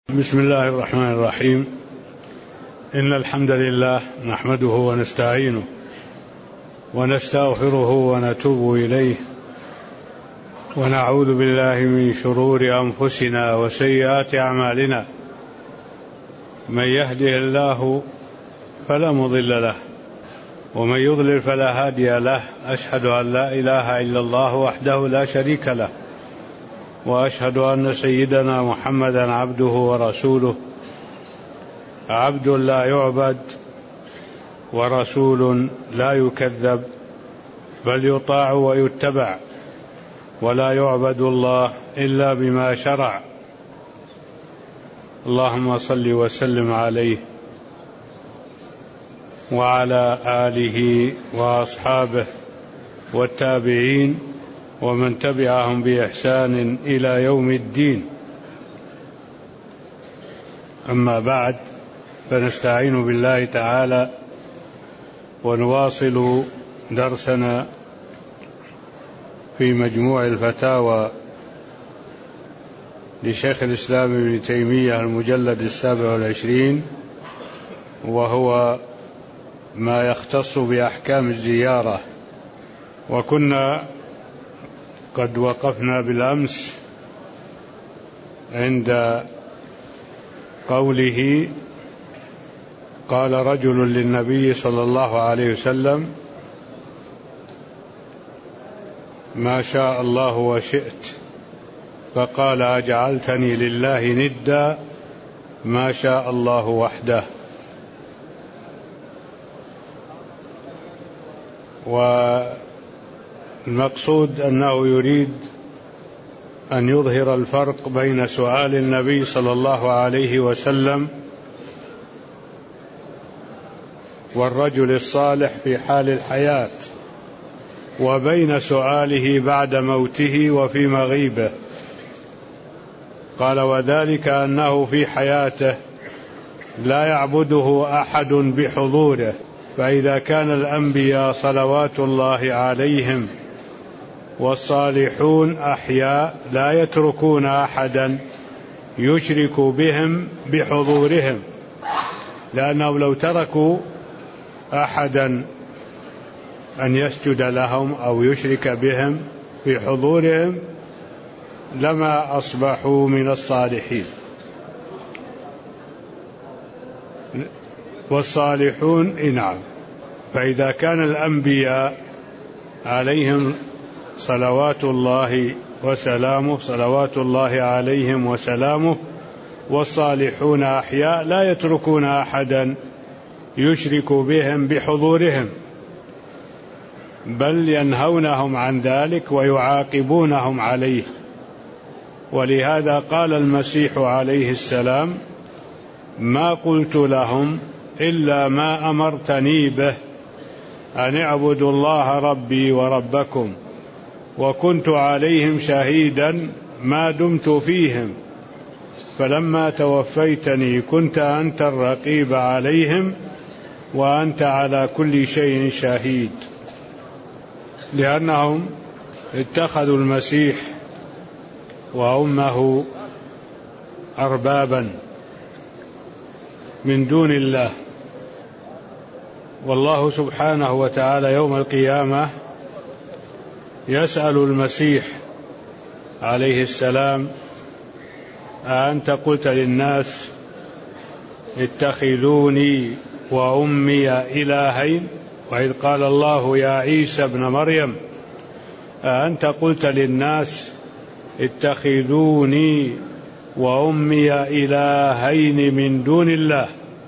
بسم الله الرحمن الرحيم. إن الحمد لله نحمده ونستعينه ونستغفره ونتوب إليه ونعوذ بالله من شرور أنفسنا وسيئات أعمالنا. من يهده الله فلا مضل له ومن يضلل فلا هادي له. أشهد أن لا إله إلا الله وحده لا شريك له، وأشهد أن سيدنا محمدا عبده ورسوله، عبد لا يعبد ورسول لا يكذب، بل يطاع ويتبع، ولا يعبد الله إلا بما شرع. اللهم صل وسلم عليه وعلى آله وأصحابه والتابعين ومن تبعهم بإحسان إلى يوم الدين. أما بعد، فنستعين بالله تعالى ونواصل درسنا في مجموع الفتاوى لشيخ الإسلام ابن تيمية المجلد 27، وهو ما يختص بأحكام الزيارة. وكنا قد وقفنا بالأمس عند قوله: قال رجل للنبي صلى الله عليه وسلم: ما شاء الله وشئت. فقال: أجعلتني لله ندا؟ ما شاء الله وحده. والمقصود أنه يريد أن يظهر الفرق بين سؤال النبي صلى الله عليه وسلم والرجل الصالح في حال الحياة، وبين سؤاله بعد موته وفي مغيبه. قال: وذلك أنه في حياته لا يعبده أحد بحضوره، فإذا كان الأنبياء صلوات الله عليهم والصالحون أحياء لا يتركون أحدا يشرك بهم بحضورهم، لأنهم لو تركوا أحدا أن يسجد لهم أو يشرك بهم في حضورهم لما أصبحوا من الصالحين. والصالحون نعم. فإذا كان الأنبياء عليهم صلوات الله وسلامه، صلوات الله عليهم وسلامه، والصالحون أحياء لا يتركون أحدا يشرك بهم بحضورهم، بل ينهونهم عن ذلك ويعاقبونهم عليه. ولهذا قال المسيح عليه السلام: ما قلت لهم إلا ما أمرتني به، أن اعبدوا الله ربي وربكم، وكنت عليهم شهيدا ما دمت فيهم، فلما توفيتني كنت أنت الرقيب عليهم وأنت على كل شيء شهيد. لأنهم اتخذوا المسيح وأمه أربابا من دون الله. والله سبحانه وتعالى يوم القيامة يسأل المسيح عليه السلام: أأنت قلت للناس اتخذوني وأمي إلهين؟ وإذ قال الله يا عيسى ابن مريم: أأنت قلت للناس اتخذوني وأمي إلهين من دون الله؟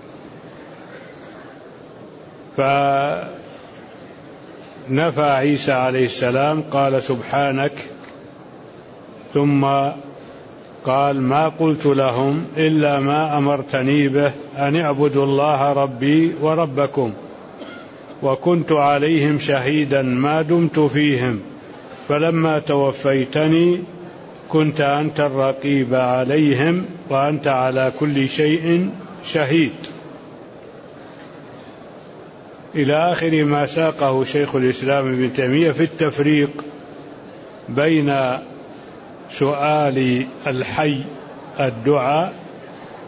فنفى عيسى عليه السلام، قال: سبحانك. ثم قال: ما قلت لهم إلا ما أمرتني به، أن اعبدوا الله ربي وربكم، وكنت عليهم شهيدا ما دمت فيهم، فلما توفيتني كنت أنت الرقيب عليهم وأنت على كل شيء شهيد، إلى آخر ما ساقه شيخ الإسلام ابن تيمية في التفريق بين سؤال الحي الدعاء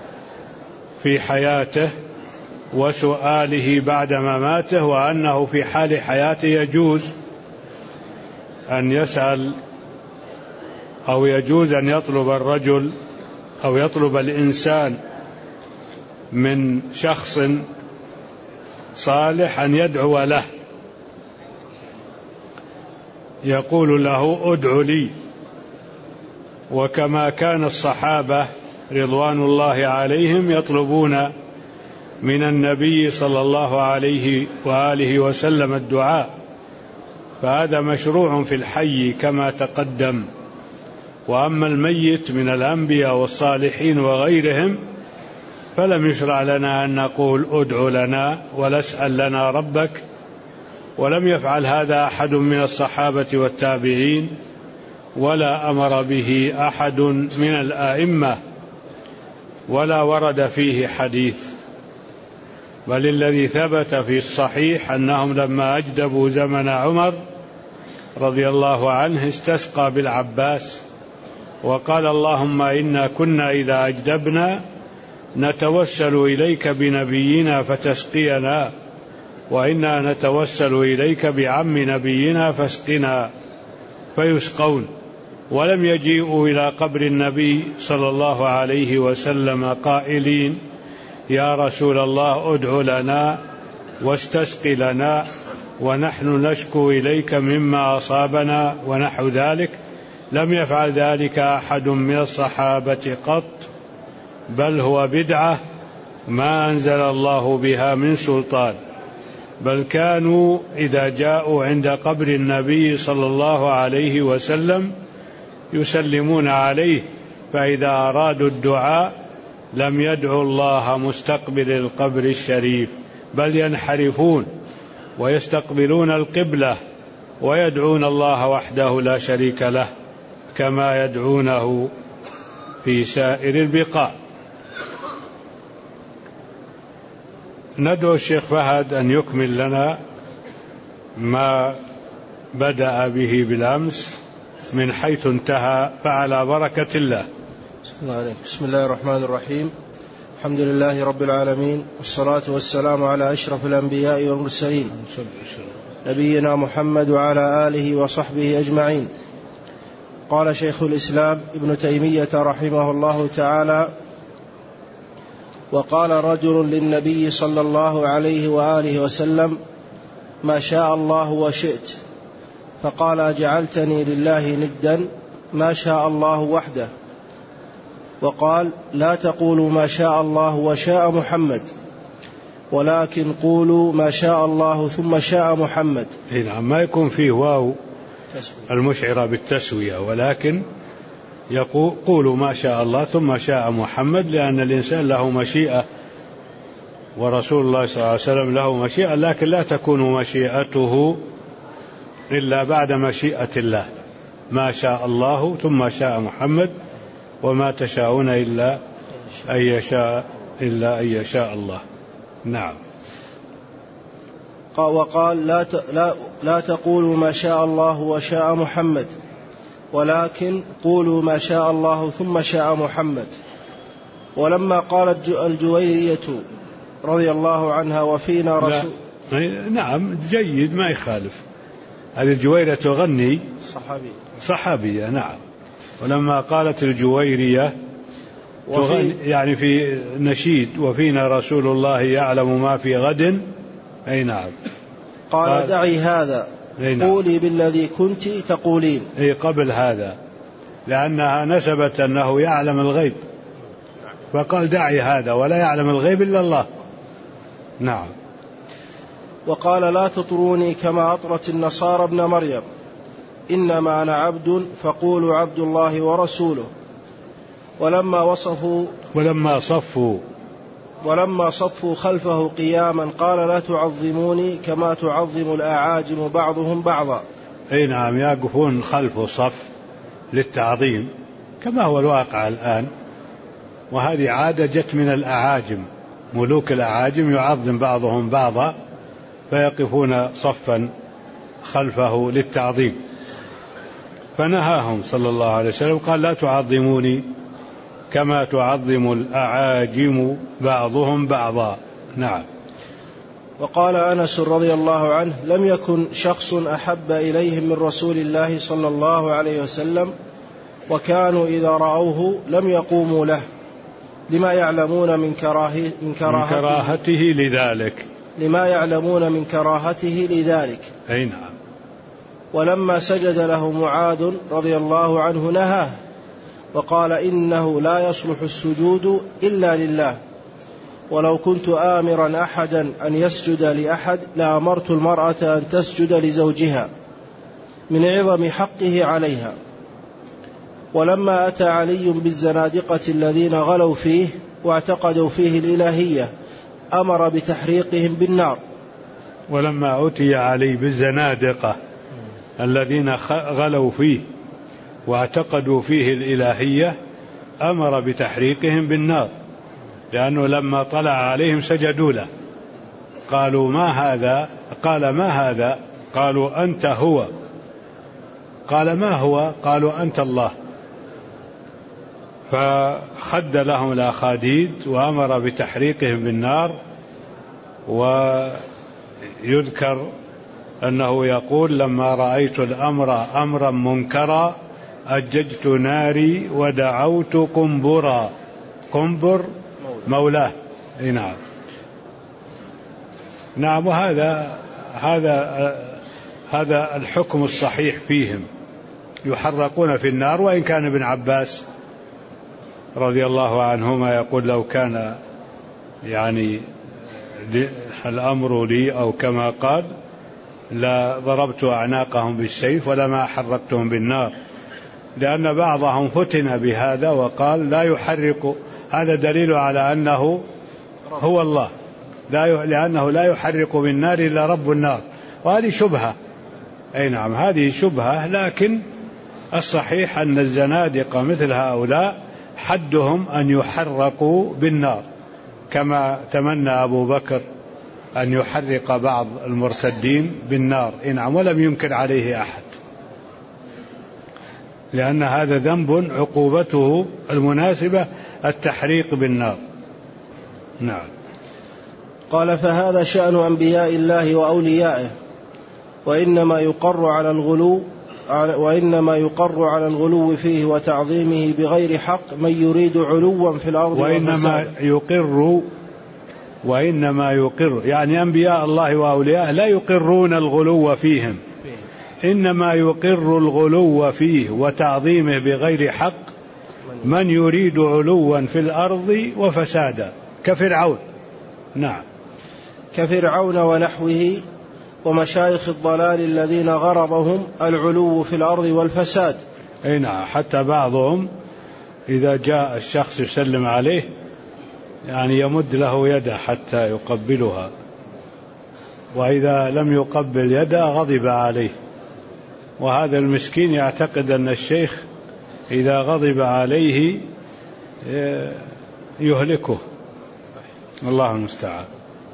في حياته وسؤاله بعد مماته، وأنه في حال حياته يجوز أن يسأل أو يجوز أن يطلب الرجل أو يطلب الإنسان من شخص صالح أن يدعو له، يقول له ادع لي. وكما كان الصحابة رضوان الله عليهم يطلبون من النبي صلى الله عليه وآله وسلم الدعاء، فهذا مشروع في الحي كما تقدم. وأما الميت من الأنبياء والصالحين وغيرهم فلم يشرع لنا أن نقول ادع لنا ولا اسأل لنا ربك، ولم يفعل هذا أحد من الصحابة والتابعين، ولا أمر به أحد من الآئمة، ولا ورد فيه حديث. بل الذي ثبت في الصحيح أنهم لما أجدبوا زمن عمر رضي الله عنه استسقى بالعباس وقال اللهم إنا كنا إذا أجدبنا نتوسل إليك بنبينا فتسقينا، وإنا نتوسل إليك بعم نبينا فاسقنا، فيسقون. ولم يجيئوا إلى قبر النبي صلى الله عليه وسلم قائلين يا رسول الله ادع لنا واستسق لنا ونحن نشكو إليك مما أصابنا ونحو ذلك. لم يفعل ذلك أحد من الصحابة قط، بل هو بدعة ما أنزل الله بها من سلطان. بل كانوا إذا جاءوا عند قبر النبي صلى الله عليه وسلم يسلمون عليه، فإذا أرادوا الدعاء لم يدعوا الله مستقبل القبر الشريف، بل ينحرفون ويستقبلون القبلة ويدعون الله وحده لا شريك له كما يدعونه في سائر البقاع. ندعو الشيخ فهد أن يكمل لنا ما بدأ به بالأمس من حيث انتهى، فعلى بركة الله. بسم الله الرحمن الرحيم. الحمد لله رب العالمين، والصلاة والسلام على أشرف الأنبياء والمرسلين نبينا محمد وعلى آله وصحبه أجمعين. قال شيخ الإسلام ابن تيمية رحمه الله تعالى: وقال رجل للنبي صلى الله عليه وآله وسلم: ما شاء الله وشئت. فقال: أجعلتني لله ندا؟ ما شاء الله وحده. وقال: لا تقولوا ما شاء الله وشاء محمد، ولكن قولوا ما شاء الله ثم شاء محمد. نعم، ما يكون فيه واو المشعرة بالتسوية، ولكن قولوا ما شاء الله ثم شاء محمد، لأن الإنسان له مشيئة ورسول الله صلى الله عليه وسلم له مشيئة، لكن لا تكون مشيئته إلا بعد مشيئة الله. ما شاء الله ثم شاء محمد، وما تشاءون إلا أن يشاء الله. نعم. وقال: لا تقولوا ما شاء الله وشاء محمد، ولكن قولوا ما شاء الله ثم شاء محمد. ولما قالت الجويرية رضي الله عنها وفينا رسول. نعم جيد، ما يخالف. هذه الجويرية تغني صحابية. نعم. ولما قالت الجويرية يعني في نشيد وفينا رسول الله يعلم ما في غد. أي نعم. قال: دعي هذا، قولي بالذي كنت تقولين. أي قبل هذا، لأنها نسبت أنه يعلم الغيب، فقال دعي هذا، ولا يعلم الغيب إلا الله. نعم. وقال: لا تطروني كما أطرت النصارى ابن مريم، إنما أنا عبد فقولوا عبد الله ورسوله. ولما صفوا خلفه قياما قال: لا تعظموني كما تعظم الأعاجم بعضهم بعضا. أي نعم، يقفون خلفه صف للتعظيم كما هو الواقع الآن، وهذه عادة جت من الأعاجم، ملوك الأعاجم يعظم بعضهم بعضا فيقفون صفا خلفه للتعظيم. فنهاهم صلى الله عليه وسلم، قال: لا تعظموني كما تعظم الأعاجم بعضهم بعضا. نعم. وقال أنس رضي الله عنه: لم يكن شخص أحب إليهم من رسول الله صلى الله عليه وسلم، وكانوا إذا رأوه لم يقوموا له، لما يعلمون من كراهته لذلك. لما يعلمون من كراهته لذلك. أي نعم. ولما سجد له معاذ رضي الله عنه نهاه وقال: إنه لا يصلح السجود إلا لله، ولو كنت آمرا أحدا أن يسجد لأحد لأمرت المرأة أن تسجد لزوجها من عظم حقه عليها. ولما أتى علي بالزنادقة الذين غلوا فيه واعتقدوا فيه الإلهية أمر بتحريقهم بالنار. ولما أتي علي بالزنادقة الذين غلوا فيه واعتقدوا فيه الإلهية أمر بتحريقهم بالنار، لأنه لما طلع عليهم سجدوا له، قالوا: ما هذا؟ قال: ما هذا؟ قالوا: أنت هو. قال: ما هو؟ قالوا: أنت الله. فخد لهم الأخاديد وأمر بتحريقهم بالنار. ويذكر أنه يقول: لما رأيت الأمر أمرا منكرا أججت ناري ودعوت قنبرا. قنبر مولاه. نعم. نعم. هذا الحكم الصحيح فيهم، يحرقون في النار. وإن كان ابن عباس رضي الله عنهما يقول: لو كان يعني الأمر لي أو كما قال لا ضربت أعناقهم بالسيف ولما حرقتهم بالنار، لأن بعضهم فتن بهذا وقال لا يحرق. هذا دليل على أنه هو الله، لأنه لا يحرق بالنار إلا رب النار، وهذه شبهة. أي نعم، هذه شبهة. لكن الصحيح أن الزنادقة مثل هؤلاء حدهم أن يحرقوا بالنار، كما تمنى أبو بكر أن يحرق بعض المرتدين بالنار. نعم. ولم ينكر عليه أحد، لأن هذا ذنب عقوبته المناسبة التحريق بالنار. نعم. قال: فهذا شأن أنبياء الله وأوليائه، وإنما يقر على الغلو فيه وتعظيمه بغير حق من يريد علوا في الأرض وإنما يقر يعني أنبياء الله وأولياءه لا يقرون الغلو فيهم، إنما يقر الغلو فيه وتعظيمه بغير حق من يريد علوا في الأرض وفسادا كفرعون. نعم. كفرعون ونحوه ومشايخ الضلال الذين غرضهم العلو في الأرض والفساد. أي نعم. حتى بعضهم إذا جاء الشخص يسلم عليه يعني يمد له يده حتى يقبلها، وإذا لم يقبل يده غضب عليه. وهذا المسكين يعتقد أن الشيخ إذا غضب عليه يهلكه، الله المستعان.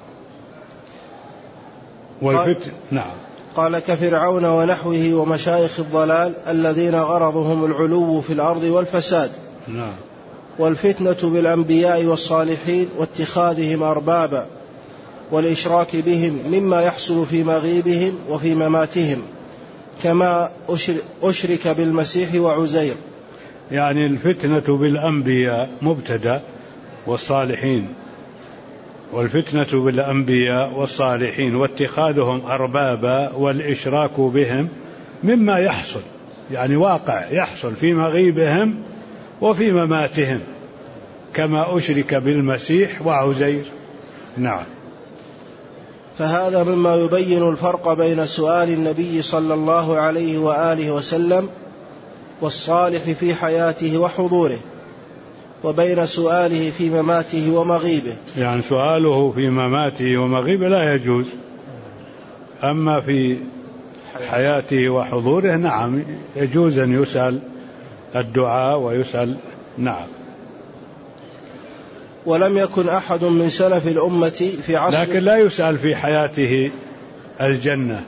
نعم. قال: كفرعون ونحوه ومشايخ الضلال الذين غرضهم العلو في الأرض والفساد. نعم. والفتنة بالأنبياء والصالحين واتخاذهم أربابا والإشراك بهم مما يحصل في مغيبهم وفي مماتهم، كما أشرك بالمسيح وعزير. يعني الفتنة بالأنبياء مبتدأ، والصالحين، والفتنة بالأنبياء والصالحين واتخاذهم أربابا والإشراك بهم مما يحصل، يعني واقع يحصل في مغيبهم وفي مماتهم، كما أشرك بالمسيح وعزير. نعم. فهذا مما يبين الفرق بين سؤال النبي صلى الله عليه وآله وسلم والصالح في حياته وحضوره، وبين سؤاله في مماته ومغيبه. يعني سؤاله في مماته ومغيبه لا يجوز، أما في حياته وحضوره نعم يجوز أن يسأل الدعاء ويسأل. نعم. ولم يكن أحد من سلف الأمة في عصر، لكن لا يسأل في حياته الجنة.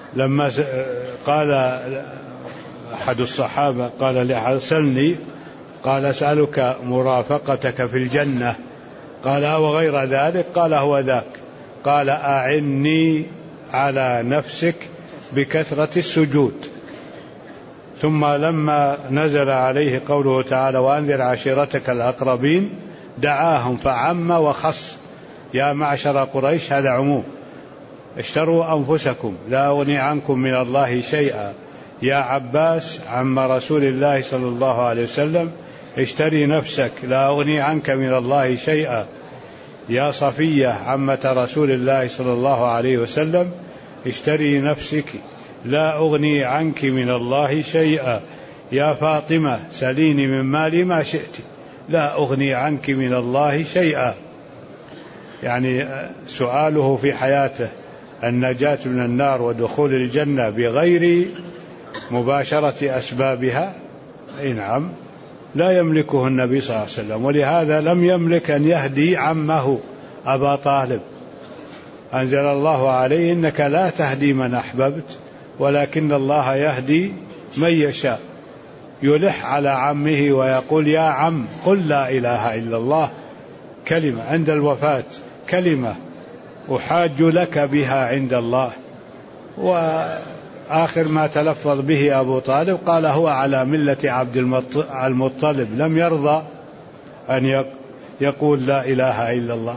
لما قال أحد الصحابة قال لأحد: سلني قال أسألك مرافقتك في الجنة، قال وغير ذلك؟ قال هو ذاك. قال أعني على نفسك بكثرة السجود. ثم لما نزل عليه قوله تعالى وأنذر عشيرتك الأقربين دعاهم فعم وخص، يا معشر قريش، هذا عموم، اشتروا أنفسكم لا أغني عنكم من الله شيئا. يا عباس عم رسول الله صلى الله عليه وسلم، اشتري نفسك لا أغني عنك من الله شيئا. يا صفية عمة رسول الله صلى الله عليه وسلم، اشتري نفسك لا أغني عنك من الله شيئا. يا فاطمة سليني من مالي ما شئت لا أغني عنك من الله شيئا. يعني سؤاله في حياته النجاة من النار ودخول الجنة بغير مباشرة أسبابها، أي نعم، لا يملكه النبي صلى الله عليه وسلم. ولهذا لم يملك أن يهدي عمه أبا طالب. أنزل الله عليه إنك لا تهدي من أحببت ولكن الله يهدي من يشاء. يلح على عمه ويقول يا عم قل لا إله إلا الله، كلمة عند الوفاة، كلمة أحاج لك بها عند الله. وآخر ما تلفظ به أبو طالب قال هو على ملة عبد المطلب، لم يرضى أن يقول لا إله إلا الله.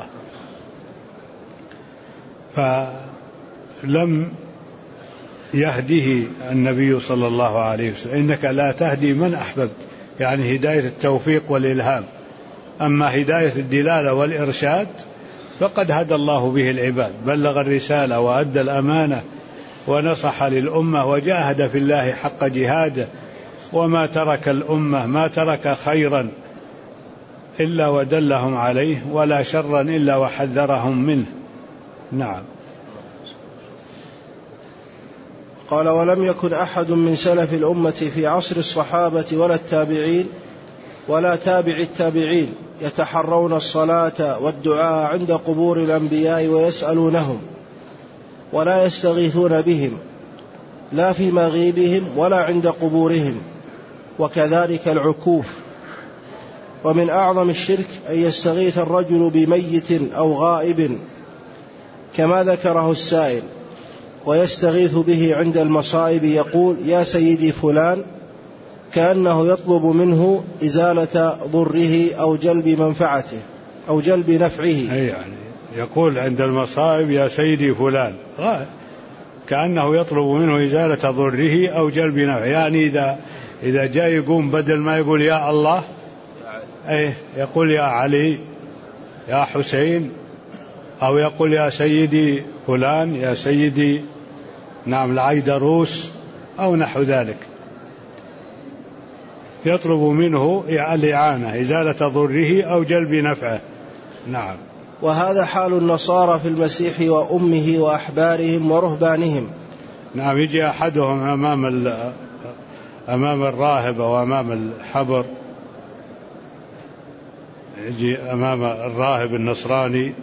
فلم يهديه النبي صلى الله عليه وسلم. إنك لا تهدي من أحببت، يعني هداية التوفيق والإلهام. أما هداية الدلالة والإرشاد فقد هدى الله به العباد، بلغ الرسالة وأدى الأمانة ونصح للأمة وجاهد في الله حق جهاده، وما ترك الأمة ما ترك خيرا إلا ودلهم عليه، ولا شرا إلا وحذرهم منه. نعم. قال ولم يكن أحد من سلف الأمة في عصر الصحابة ولا التابعين ولا تابع التابعين يتحرون الصلاة والدعاء عند قبور الأنبياء ويسألونهم ولا يستغيثون بهم لا في مغيبهم ولا عند قبورهم، وكذلك العكوف. ومن أعظم الشرك أن يستغيث الرجل بميت أو غائب كما ذكره السائل، ويستغيث به عند المصائب، يقول يا سيدي فلان، كأنه يطلب منه إزالة ضره أو جلب منفعته أو جلب نفعه. يعني يقول عند المصائب يا سيدي فلان، كأنه يطلب منه إزالة ضره أو جلب نفعه. يعني إذا جاء يقوم بدل ما يقول يا الله يقول يا علي يا حسين، أو يقول يا سيدي فلان، يا سيدي نعم العيدروس أو نحو ذلك، يطلب منه الإعانة إزالة ضره أو جلب نفعه. نعم. وهذا حال النصارى في المسيح وأمه وأحبارهم ورهبانهم. نعم. يجي أحدهم أمام الراهب أو أمام الحبر، يجي أمام الراهب النصراني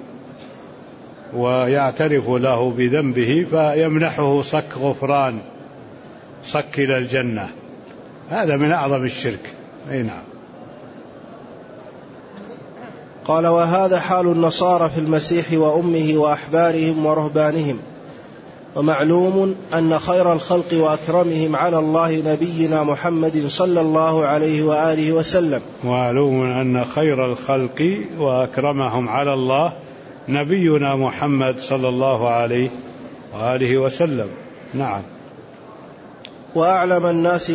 ويعترف له بذنبه فيمنحه صك غفران، صك إلى الجنة. هذا من أعظم الشرك. أي نعم. قال وهذا حال النصارى في المسيح وأمه وأحبارهم ورهبانهم. ومعلوم أن خير الخلق وأكرمهم على الله نبينا محمد صلى الله عليه وآله وسلم. معلوم أن خير الخلق وأكرمهم على الله نبينا محمد صلى الله عليه وآله وسلم. نعم. وأعلم الناس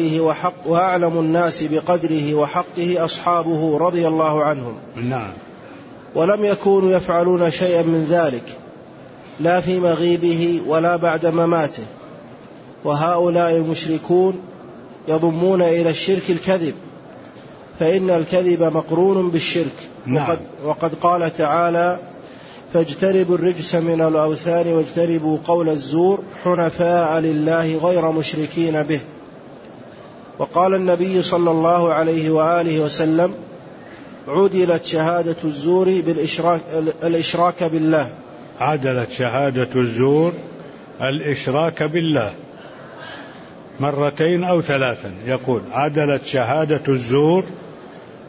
بقدره وحقه أصحابه رضي الله عنهم. نعم. ولم يكونوا يفعلون شيئا من ذلك لا في مغيبه ولا بعد مماته. وهؤلاء المشركون يضمون إلى الشرك الكذب، فإن الكذب مقرون بالشرك. نعم. وقد قال تعالى فاجتنبوا الرجس من الأوثان واجتنبوا قول الزور حنفاء لله غير مشركين به. وقال النبي صلى الله عليه وآله وسلم عدلت شهادة الزور الإشراك بالله. عدلت شهادة الزور الإشراك بالله مرتين أو ثلاثا. يقول عدلت شهادة الزور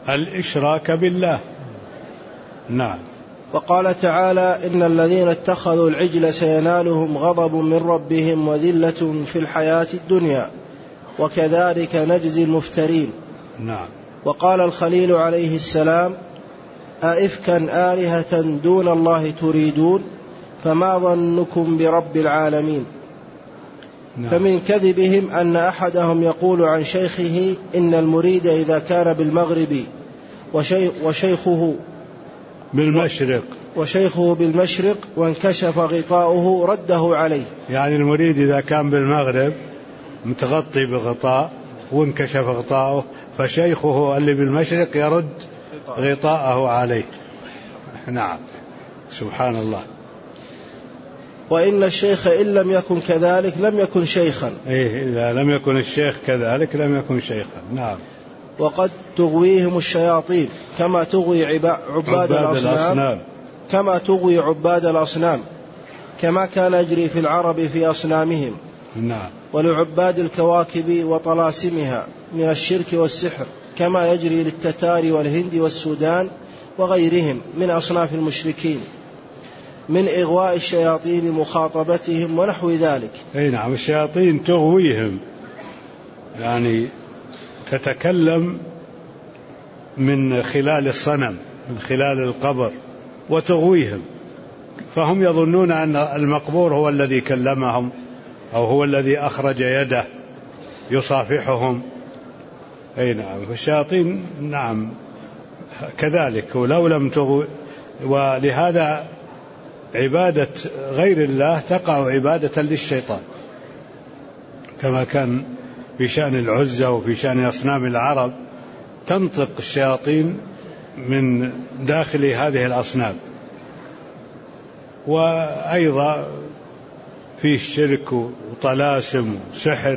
الإشراك بالله. نعم. وقال تعالى: إن الذين اتخذوا العجل سينالهم غضب من ربهم وذلة في الحياة الدنيا وكذلك نجزي المفترين. نعم. وقال الخليل عليه السلام: أئفكا آلهة دون الله تريدون فما ظنكم برب العالمين. نعم. فمن كذبهم أن أحدهم يقول عن شيخه: إن المريد إذا كان بالمغرب وشيخه بالمشرق وانكشف غطاؤه رده عليه. يعني المريد إذا كان بالمغرب متغطي بغطاء وانكشف غطاؤه فشيخه اللي بالمشرق يرد غطاءه عليه. نعم. سبحان الله. وإن الشيخ إن لم يكن كذلك لم يكن شيخا. إذا لم يكن الشيخ كذلك لم يكن شيخا. نعم. وقد تغويهم الشياطين كما تغوي عباد الأصنام كما كان يجري في العرب في أصنامهم. نعم. ولعباد الكواكب وطلاسمها من الشرك والسحر كما يجري للتتار والهند والسودان وغيرهم من أصناف المشركين من إغواء الشياطين مخاطبتهم ونحو ذلك. نعم. الشياطين تغويهم، يعني تتكلم من خلال الصنم، من خلال القبر، وتغويهم، فهم يظنون أن المقبور هو الذي كلمهم أو هو الذي أخرج يده يصافحهم. نعم. فالشياطين نعم كذلك، ولو لم تغوي. ولهذا عبادة غير الله تقع عبادة للشيطان، كما كان في شأن العزى وفي شأن أصنام العرب، تنطق الشياطين من داخل هذه الأصنام. وأيضا في الشرك وطلاسم وسحر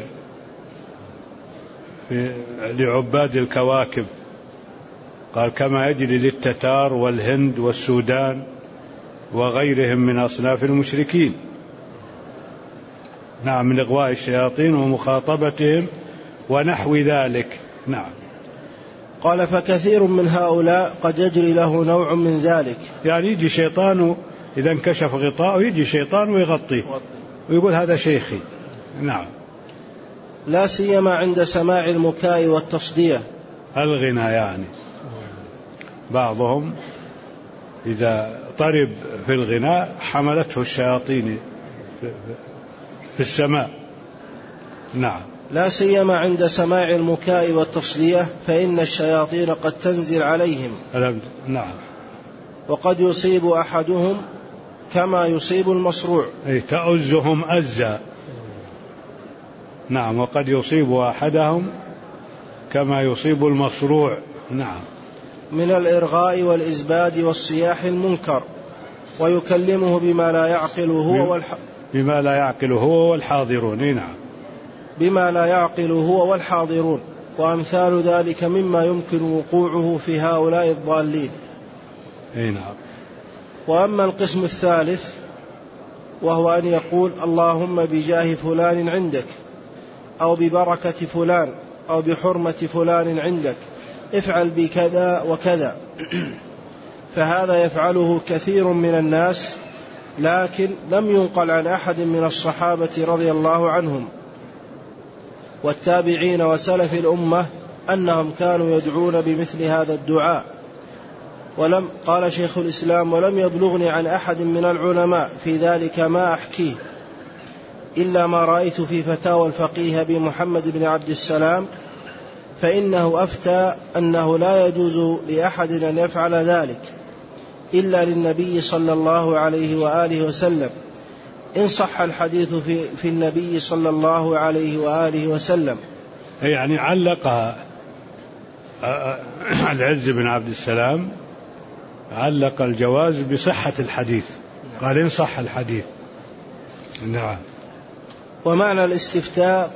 لعباد الكواكب، قال كما يجري للتتار والهند والسودان وغيرهم من أصناف المشركين. نعم. من إغواء الشياطين ومخاطبتهم ونحو ذلك. نعم. قال: فكثير من هؤلاء قد يجري له نوع من ذلك. يعني يجي شيطان إذا انكشف غطاءه يجي شيطان ويغطيه ويقول هذا شيخي. نعم. لا سيما عند سماع المكاء والتصدية، الغنى. يعني بعضهم إذا طرب في الغناء حملته الشياطين في السماء. نعم. لا سيما عند سماع المكاء والتصدية فإن الشياطين قد تنزل عليهم. نعم. وقد يصيب أحدهم كما يصيب المصروع، تأزهم أزا. نعم. وقد يصيب أحدهم كما يصيب المصروع. نعم. من الإرغاء والإزباد والصياح المنكر، ويكلمه بما لا يعقل هو والحاضرون. نعم. بما لا يعقل هو والحاضرون، وأمثال ذلك مما يمكن وقوعه في هؤلاء الضالين. نعم. وأما القسم الثالث وهو أن يقول: اللهم بجاه فلان عندك، أو ببركة فلان، أو بحرمة فلان عندك افعل بكذا وكذا، فهذا يفعله كثير من الناس، لكن لم ينقل عن أحد من الصحابة رضي الله عنهم والتابعين وسلف الأمة أنهم كانوا يدعون بمثل هذا الدعاء. قال شيخ الإسلام: ولم يبلغني عن أحد من العلماء في ذلك ما أحكيه، إلا ما رأيت في فتاوى الفقيه أبي محمد بن عبد السلام، فإنه أفتى أنه لا يجوز لأحد أن يفعل ذلك إلا للنبي صلى الله عليه وآله وسلم، إن صح الحديث في النبي صلى الله عليه وآله وسلم. يعني علق العز بن عبد السلام، علق الجواز بصحة الحديث، قال إن صح الحديث. نعم. ومعنى الاستفتاء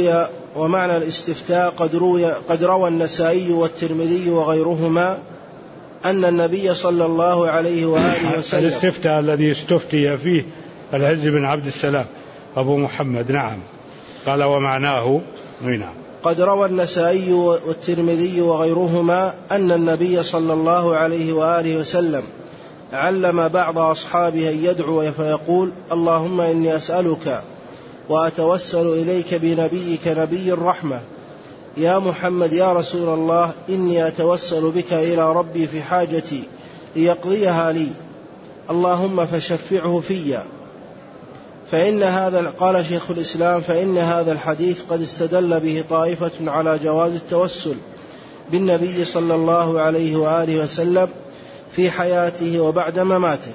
قد روى النسائي والترمذي وغيرهما أن النبي صلى الله عليه وآله وسلم الاستفتاء الذي استفتي فيه العز بن عبد السلام أبو محمد. نعم. قال ومعناه. نعم. قد روى النسائي والترمذي وغيرهما أن النبي صلى الله عليه وآله وسلم علم بعض أصحابه أن يدعو فيقول: اللهم إني أسألك وأتوسل إليك بنبيك نبي الرحمة يا محمد يا رسول الله، إني أتوسل بك إلى ربي في حاجتي ليقضيها لي، اللهم فشفعه في. فإن هذا، قال شيخ الإسلام، فإن هذا الحديث قد استدل به طائفة على جواز التوسل بالنبي صلى الله عليه وآله وسلم في حياته وبعد مماته،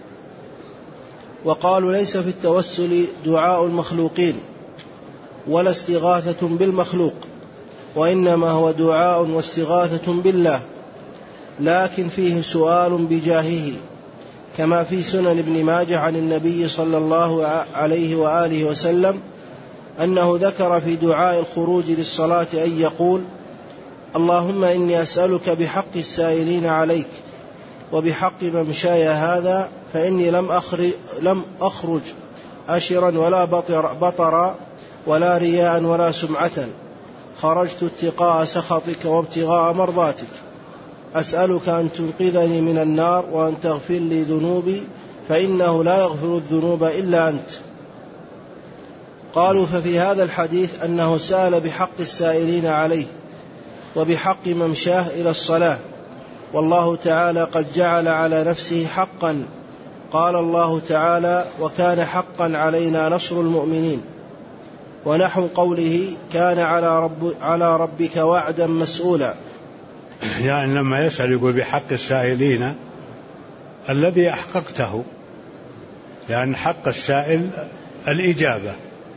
وقالوا ليس في التوسل دعاء المخلوقين ولا استغاثة بالمخلوق، وإنما هو دعاء واستغاثة بالله، لكن فيه سؤال بجاهه، كما في سنن ابن ماجه عن النبي صلى الله عليه وآله وسلم أنه ذكر في دعاء الخروج للصلاة أن يقول: اللهم إني أسألك بحق السائلين عليك وبحق ممشاي هذا، فإني لم أخرج أشرا ولا بطرا ولا رياء ولا سمعة، خرجت اتقاء سخطك وابتغاء مرضاتك، أسألك أن تنقذني من النار وأن تغفر لي ذنوبي، فإنه لا يغفر الذنوب إلا أنت. قالوا ففي هذا الحديث أنه سأل بحق السائلين عليه وبحق ممشاه إلى الصلاة، والله تعالى قد جعل على نفسه حقا، قال الله تعالى: وكان حقا علينا نصر المؤمنين، ونحو قوله: كان على ربك وعدا مسؤولا. يعني لما يسأل يقول بحق السائلين الذي أحققته، لأن حق السائل الإجابة،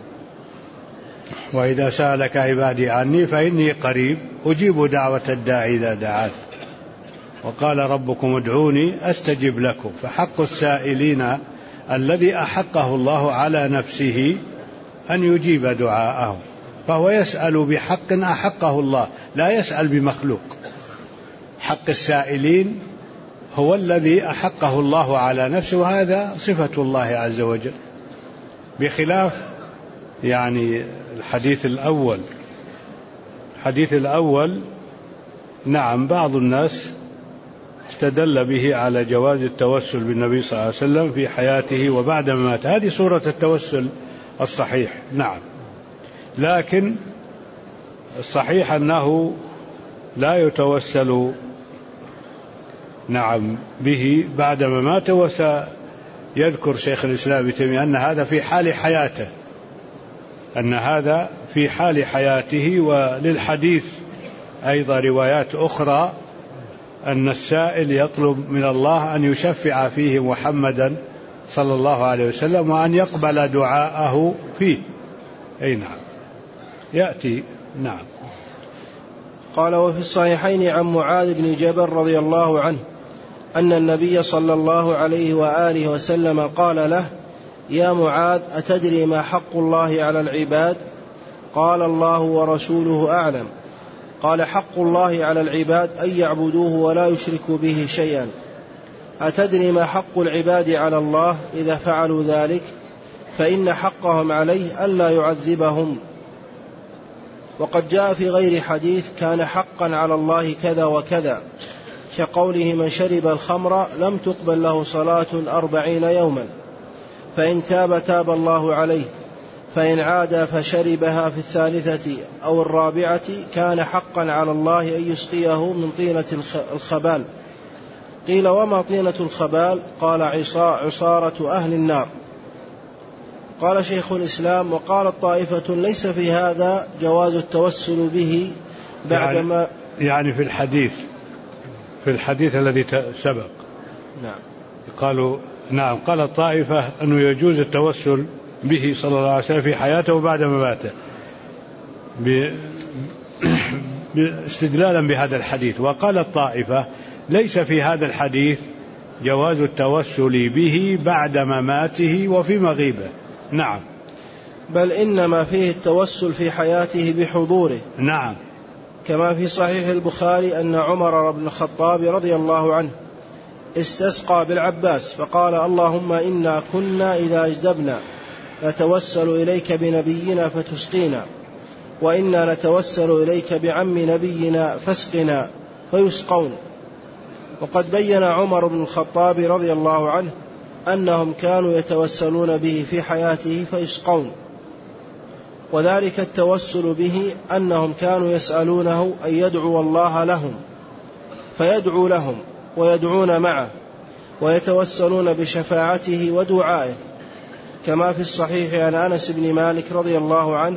وإذا سألك عبادي عني فإني قريب أجيب دعوة الداعي إذا دعان، وقال ربكم ادعوني أستجب لكم. فحق السائلين الذي أحقه الله على نفسه أن يجيب دعاءهم، فهو يسأل بحق أحقه الله، لا يسأل بمخلوق. حق السائلين هو الذي أحقه الله على نفسه، وهذا صفة الله عز وجل، بخلاف يعني الحديث الأول نعم بعض الناس استدل به على جواز التوسل بالنبي صلى الله عليه وسلم في حياته وبعد مماته، هذه صورة التوسل الصحيح. نعم، لكن الصحيح أنه لا يتوسل نعم به بعد مماته، وسيذكر شيخ الإسلام ابن تيمية أن هذا في حال حياته، وللحديث أيضا روايات أخرى أن السائل يطلب من الله أن يشفع فيه محمدا صلى الله عليه وسلم وأن يقبل دعاءه فيه. أي نعم، يأتي. نعم. قال: وفي الصحيحين عن معاذ بن جبل رضي الله عنه أن النبي صلى الله عليه وآله وسلم قال له: يا معاذ، أتدري ما حق الله على العباد؟ قال: الله ورسوله أعلم. قال: حق الله على العباد أن يعبدوه ولا يشركوا به شيئا. أتدري ما حق العباد على الله إذا فعلوا ذلك؟ فإن حقهم عليه ألا يعذبهم. وقد جاء في غير حديث: كان حقا على الله كذا وكذا، كقوله: من شرب الخمر لم تقبل له صلاة 40 يوما، فإن تاب الله عليه، فإن عاد فشربها في 3 أو 4 كان حقا على الله أن يسقيه من طينة الخبال. قيل: وما طينة الخبال؟ قال: عصارة أهل النار. قال شيخ الإسلام: وقالت طائفة ليس في هذا جواز التوسل به بعدما يعني في الحديث الذي سبق. نعم. قالوا نعم، قال الطائفة أنه يجوز التوسل به صلى الله عليه وسلم في حياته وبعد مماته استدلالا بهذا الحديث، وقال الطائفة ليس في هذا الحديث جواز التوسل به بعد مماته وفي مغيبه. نعم، بل إنما فيه التوسل في حياته بحضوره. نعم، كما في صحيح البخاري أن عمر بن الخطاب رضي الله عنه استسقى بالعباس فقال: اللهم إنا كنا إذا أجدبنا نتوسل إليك بنبينا فتسقينا، وإنا نتوسل إليك بعم نبينا فاسقنا، فيسقون. وقد بين عمر بن الخطاب رضي الله عنه أنهم كانوا يتوسلون به في حياته فيسقون، وذلك التوسل به أنهم كانوا يسألونه أن يدعو الله لهم فيدعو لهم ويدعون معه، ويتوسلون بشفاعته ودعائه، كما في الصحيح عن أنس بن مالك رضي الله عنه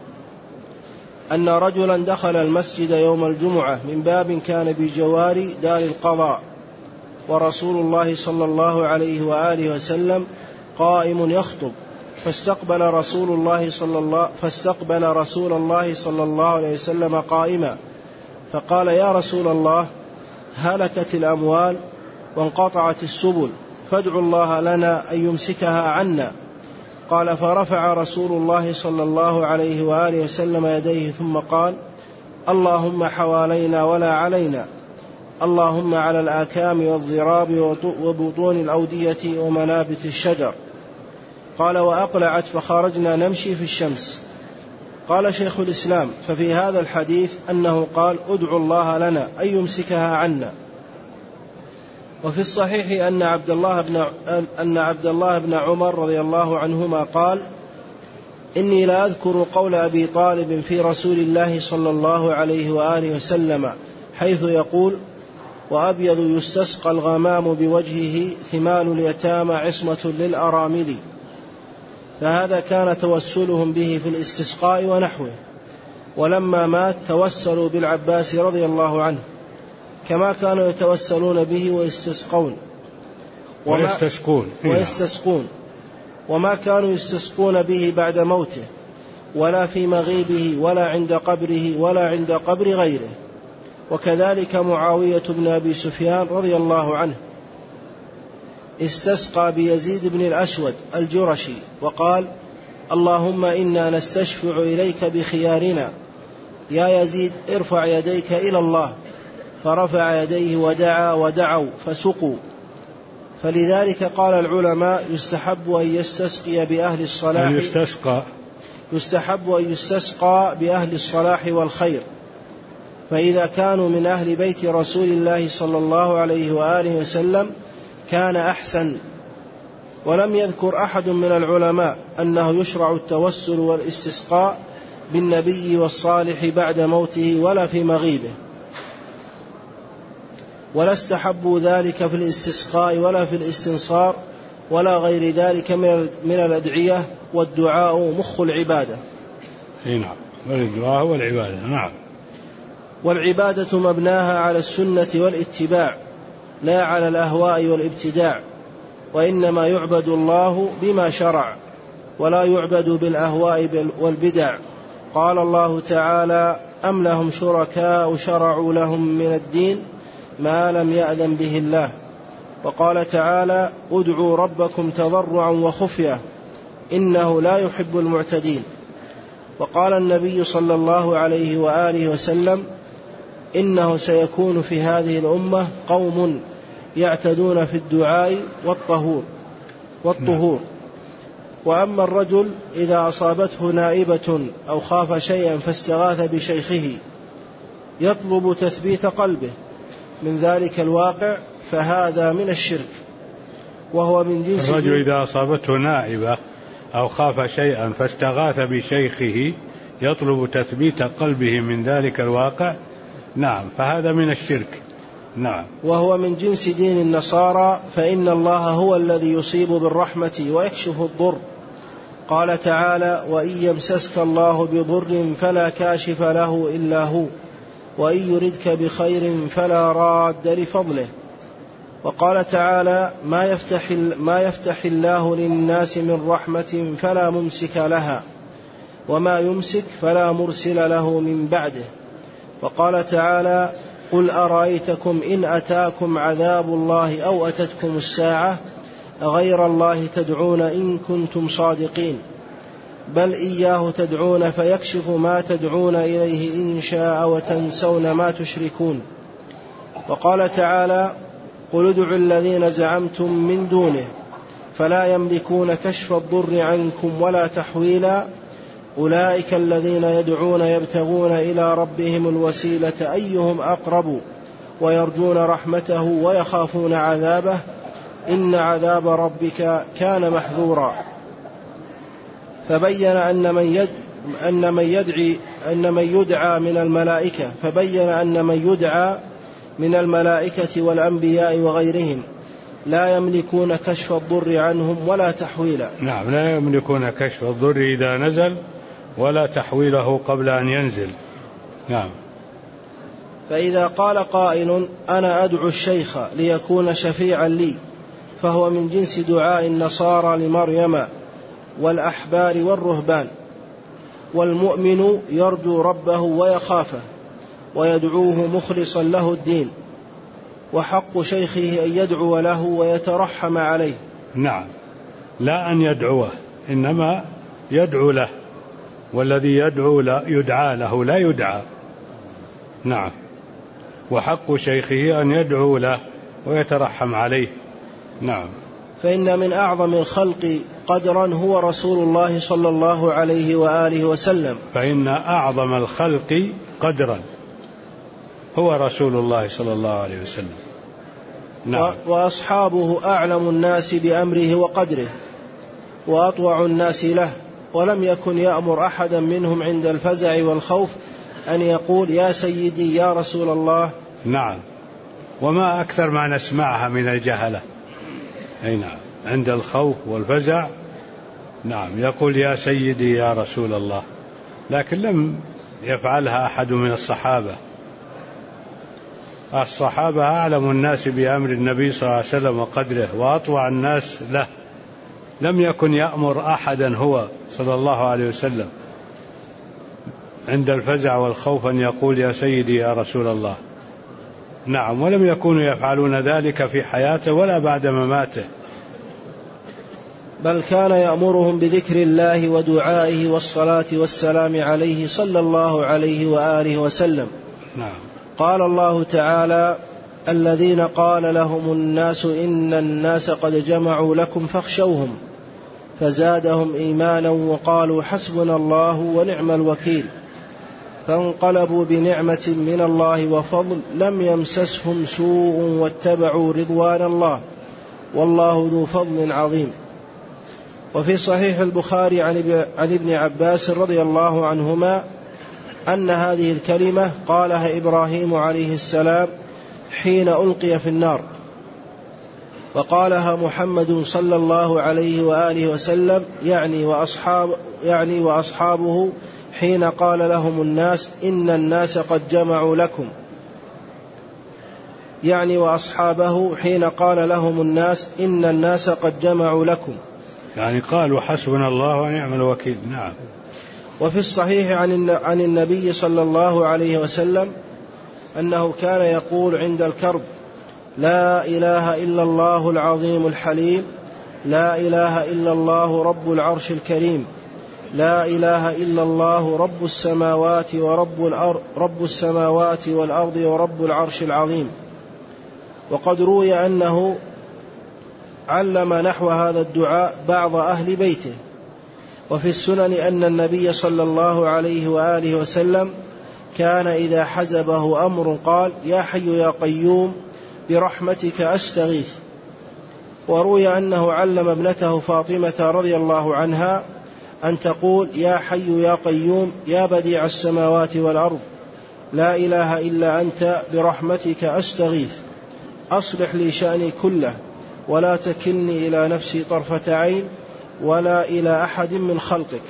أن رجلا دخل المسجد يوم الجمعة من باب كان بجوار دار القضاء، ورسول الله صلى الله عليه وآله وسلم قائم يخطب، فاستقبل رسول الله صلى الله عليه وسلم قائما، فقال: يا رسول الله، هلكت الأموال وانقطعت السبل، فادعوا الله لنا أن يمسكها عنا. قال: فرفع رسول الله صلى الله عليه وآله وسلم يديه ثم قال: اللهم حوالينا ولا علينا، اللهم على الآكام والضراب وبطون الأودية ومنابت الشجر. قال: وأقلعت فخرجنا نمشي في الشمس. قال شيخ الإسلام: ففي هذا الحديث أنه قال: ادعوا الله لنا أن يمسكها عنا. وفي الصحيح أن عبد الله بن عمر رضي الله عنهما قال: إني لا أذكر قول أبي طالب في رسول الله صلى الله عليه وآله وسلم حيث يقول: وأبيض يستسقى الغمام بوجهه، ثمال اليتامى عصمة للأرامل. فهذا كان توسلهم به في الاستسقاء ونحوه. ولما مات توسلوا بالعباس رضي الله عنه، كما كانوا يتوسلون به ويستسقون، وما كانوا يستسقون به بعد موته، ولا في مغيبه، ولا عند قبره، ولا عند قبر غيره. وكذلك معاوية بن أبي سفيان رضي الله عنه استسقى بيزيد بن الأسود الجرشي وقال: اللهم إنا نستشفع إليك بخيارنا، يا يزيد ارفع يديك إلى الله. فرفع يديه ودعوا فسقوا. فلذلك قال العلماء: يستحب أن يستسقى بأهل الصلاح والخير، فإذا كانوا من أهل بيت رسول الله صلى الله عليه وآله وسلم كان أحسن. ولم يذكر أحد من العلماء أنه يشرع التوسل والاستسقاء بالنبي والصالح بعد موته ولا في مغيبه، ولا استحبوا ذلك في الاستسقاء ولا في الاستنصار ولا غير ذلك من الأدعية، والدعاء مخ العبادة. نعم، والدعاء والعبادة. نعم. والعبادة مبناها على السنة والاتباع، لا على الأهواء والابتداع، وإنما يعبد الله بما شرع، ولا يعبد بالأهواء والبدع. قال الله تعالى: أم لهم شركاء شرعوا لهم من الدين ما لم يأذن به الله. وقال تعالى: ادعوا ربكم تضرعا وخفية إنه لا يحب المعتدين. وقال النبي صلى الله عليه وآله وسلم: إنه سيكون في هذه الأمة قوم يعتدون في الدعاء والطهور. وأما الرجل إذا أصابته نائبة أو خاف شيئا فاستغاث بشيخه يطلب تثبيت قلبه من ذلك الواقع، فهذا من الشرك، وهو من جنس الرجل إذا أصابته نائبة أو خاف شيئا فاستغاث بشيخه يطلب تثبيت قلبه من ذلك الواقع، نعم، فهذا من الشرك. نعم. وهو من جنس دين النصارى، فإن الله هو الذي يصيب بالرحمة ويكشف الضر. قال تعالى: وإن يمسسك الله بضر فلا كاشف له إلا هو، وإن يردك بخير فلا راد لفضله. وقال تعالى: ما يفتح الله للناس من رحمة فلا ممسك لها، وما يمسك فلا مرسل له من بعده. وقال تعالى: قل أرأيتكم إن أتاكم عذاب الله أو أتتكم الساعة أغير الله تدعون إن كنتم صادقين، بل إياه تدعون فيكشف ما تدعون إليه إن شاء وتنسون ما تشركون. وقال تعالى: قل ادعوا الذين زعمتم من دونه فلا يملكون كشف الضر عنكم ولا تحويلا، أولئك الذين يدعون يبتغون إلى ربهم الوسيلة أيهم أقرب ويرجون رحمته ويخافون عذابه إن عذاب ربك كان محذورا. فبين أن من يدعى من الملائكة والأنبياء وغيرهم لا يملكون كشف الضر عنهم ولا تحويلا. نعم، لا يملكون كشف الضر إذا نزل ولا تحويله قبل أن ينزل. نعم. فإذا قال قائل أنا أدعو الشيخ ليكون شفيعا لي فهو من جنس دعاء النصارى لمريم والأحبار والرهبان، والمؤمن يرجو ربه ويخافه ويدعوه مخلصا له الدين، وحق شيخه أن يدعو له ويترحم عليه. نعم، لا أن يدعوه إنما يدعو له، والذي يدعو يدعى له لا يدعى. نعم، وحق شيخه أن يدعو له ويترحم عليه. نعم. فإن من أعظم الخلق قدرا هو رسول الله صلى الله عليه وآله وسلم. فإن أعظم الخلق قدرا هو رسول الله صلى الله عليه وسلم. نعم. وأصحابه أعلم الناس بأمره وقدره وأطوع الناس له، ولم يكن يأمر أحدا منهم عند الفزع والخوف أن يقول يا سيدي يا رسول الله. نعم، وما أكثر ما نسمعها من الجهلة. أي نعم، عند الخوف والفزع نعم يقول يا سيدي يا رسول الله، لكن لم يفعلها أحد من الصحابة. الصحابة أعلم الناس بأمر النبي صلى الله عليه وسلم وقدره وأطوع الناس له، لم يكن يأمر أحدا هو صلى الله عليه وسلم عند الفزع والخوف أن يقول يا سيدي يا رسول الله. نعم، ولم يكونوا يفعلون ذلك في حياته ولا بعد مماته، بل كان يأمرهم بذكر الله ودعائه والصلاة والسلام عليه صلى الله عليه وآله وسلم. نعم. قال الله تعالى الذين قال لهم الناس إن الناس قد جمعوا لكم فاخشوهم فزادهم إيمانا وقالوا حسبنا الله ونعم الوكيل، فانقلبوا بنعمة من الله وفضل لم يمسسهم سوء واتبعوا رضوان الله والله ذو فضل عظيم. وفي صحيح البخاري عن ابن عباس رضي الله عنهما أن هذه الكلمة قالها إبراهيم عليه السلام حين ألقي في النار، وقالها محمد صلى الله عليه وآله وسلم يعني وأصحابه حين قال لهم الناس إن الناس قد جمعوا لكم، يعني وأصحابه حين قال لهم الناس إن الناس قد جمعوا لكم، يعني قالوا حسبنا الله ونعم الوكيل. نعم. وفي الصحيح عن النبي صلى الله عليه وسلم أنه كان يقول عند الكرب لا إله إلا الله العظيم الحليم، لا إله إلا الله رب العرش الكريم، لا إله إلا الله رب السماوات والأرض ورب العرش العظيم. وقد روي أنه علم نحو هذا الدعاء بعض أهل بيته. وفي السنن أن النبي صلى الله عليه وآله وسلم كان إذا حزبه أمر قال يا حي يا قيوم برحمتك أستغيث. وروي أنه علم ابنته فاطمة رضي الله عنها أن تقول يا حي يا قيوم يا بديع السماوات والأرض لا إله إلا أنت برحمتك أستغيث أصلح لي شأني كله ولا تكلني إلى نفسي طرفة عين ولا إلى أحد من خلقك.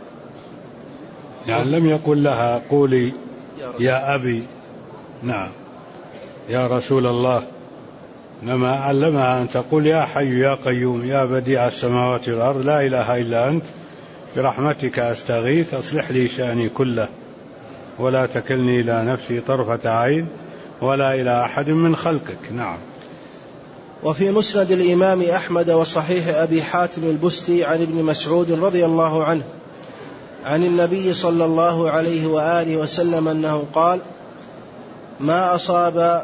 يعني لم يقل لها قولي يا أبي نعم يا رسول الله، إنما علمها أن تقول يا حي يا قيوم يا بديع السماوات والأرض لا إله إلا أنت برحمتك أستغيث أصلح لي شأني كله ولا تكلني إلى نفسي طرفة عين ولا إلى أحد من خلقك. نعم. وفي مسند الإمام أحمد وصحيح أبي حاتم البستي عن ابن مسعود رضي الله عنه عن النبي صلى الله عليه وآله وسلم أنه قال ما أصاب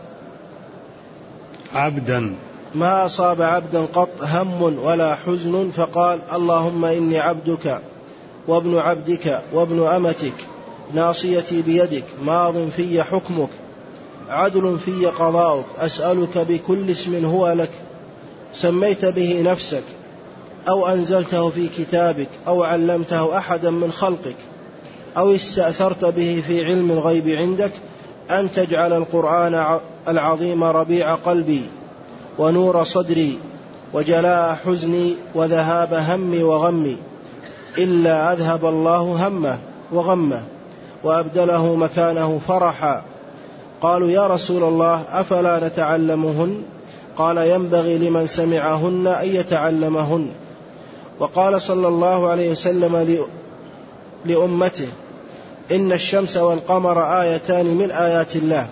عبدا قط هم ولا حزن فقال اللهم إني عبدك وابن عبدك وابن أمتك ناصيتي بيدك ماض في حكمك عدل في قضاؤك أسألك بكل اسم هو لك سميت به نفسك أو أنزلته في كتابك أو علمته أحدا من خلقك أو استأثرت به في علم الغيب عندك أن تجعل القرآن العظيم ربيع قلبي ونور صدري وجلاء حزني وذهاب همي وغمي إلا أذهب الله همه وغمه وأبدله مكانه فرحا. قالوا يا رسول الله أفلا نتعلمهن؟ قال ينبغي لمن سمعهن أن يتعلمهن. وقال صلى الله عليه وسلم لأمته إن الشمس والقمر آيتان من آيات الله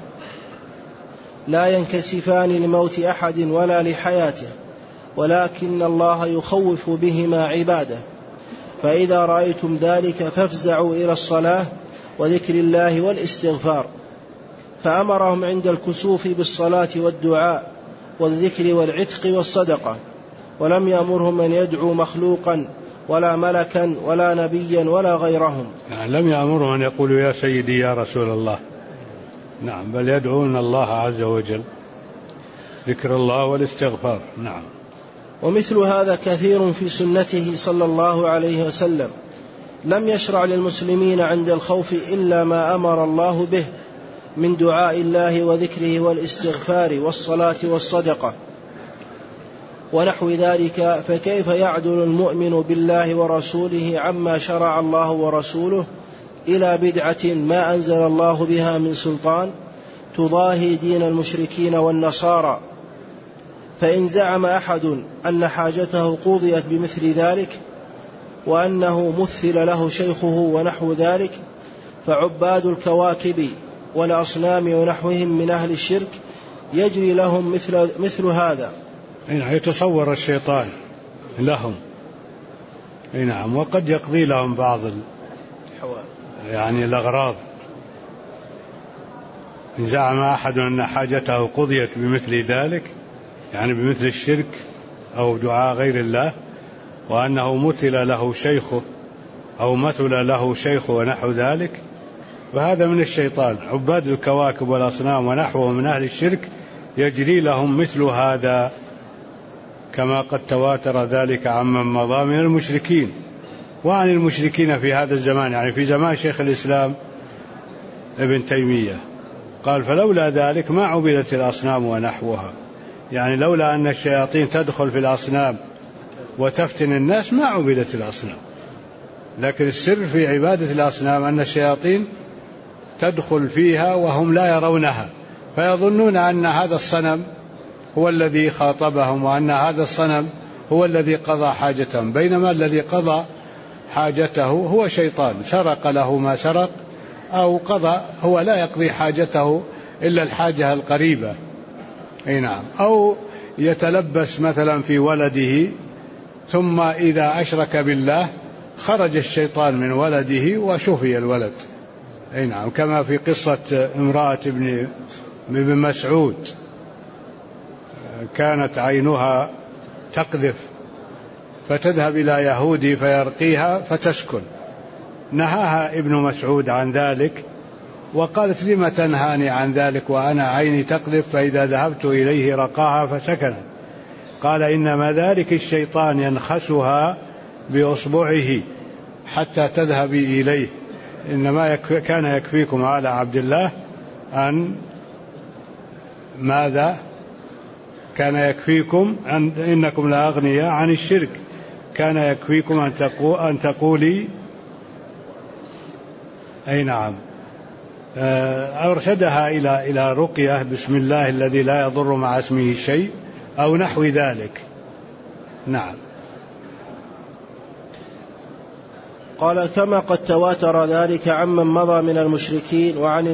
لا ينكسفان لموت أحد ولا لحياته ولكن الله يخوف بهما عباده فإذا رأيتم ذلك فافزعوا إلى الصلاة وذكر الله والاستغفار. فأمرهم عند الكسوف بالصلاة والدعاء والذكر والعتق والصدقة ولم يأمرهم أن يدعوا مخلوقا ولا ملكا ولا نبيا ولا غيرهم. يعني لم يأمرهم أن يقولوا يا سيدي يا رسول الله، نعم، بل يدعون الله عز وجل، ذكر الله والاستغفار. نعم. ومثل هذا كثير في سنته صلى الله عليه وسلم، لم يشرع للمسلمين عند الخوف إلا ما أمر الله به من دعاء الله وذكره والاستغفار والصلاة والصدقة ونحو ذلك. فكيف يعدل المؤمن بالله ورسوله عما شرع الله ورسوله إلى بدعة ما أنزل الله بها من سلطان تضاهي دين المشركين والنصارى؟ فإن زعم أحد أن حاجته قضيت بمثل ذلك وأنه مثل له شيخه ونحو ذلك فعباد الكواكب والأصنام ونحوهم من أهل الشرك يجري لهم مثل هذا. يتصور الشيطان لهم، نعم، وقد يقضي لهم بعض الأغراض. إن زعم أحد أن حاجته قضيت بمثل ذلك، يعني بمثل الشرك أو دعاء غير الله، وأنه مثل له شيخه أو مثل له شيخه ونحو ذلك، فهذا من الشيطان. عباد الكواكب والأصنام ونحوهم من أهل الشرك يجري لهم مثل هذا، كما قد تواتر ذلك عمن مضى من المشركين وعن المشركين في هذا الزمان، يعني في زمان شيخ الإسلام ابن تيمية قال فلولا ذلك ما عبدت الأصنام ونحوها، يعني لولا أن الشياطين تدخل في الأصنام وتفتن الناس ما عبدت الأصنام. لكن السر في عبادة الأصنام أن الشياطين تدخل فيها وهم لا يرونها، فيظنون أن هذا الصنم هو الذي خاطبهم وأن هذا الصنم هو الذي قضى حاجتهم، بينما الذي قضى حاجته هو شيطان سرق له ما سرق أو قضى، هو لا يقضي حاجته إلا الحاجة القريبة، نعم، أو يتلبس مثلا في ولده ثم إذا أشرك بالله خرج الشيطان من ولده وشفي الولد، نعم، كما في قصة امرأة ابن مسعود كانت عينها تقذف فتذهب إلى يهودي فيرقيها فتسكن، نهاها ابن مسعود عن ذلك وقالت لما تنهاني عن ذلك وأنا عيني تقذف، فإذا ذهبت إليه رقاها فسكنت. قال إنما ذلك الشيطان ينخسها بأصبعه حتى تذهبي إليه، إنما كان يكفيكم على عبد الله أن ماذا كان يكفيكم إنكم لا أغنياء عن الشرك، كان يكفيكم أن تقولي أي نعم. أرشدها إلى رقية بسم الله الذي لا يضر مع اسمه شيء أو نحو ذلك. نعم. قال كما قد تواتر ذلك عمن مضى من المشركين وعن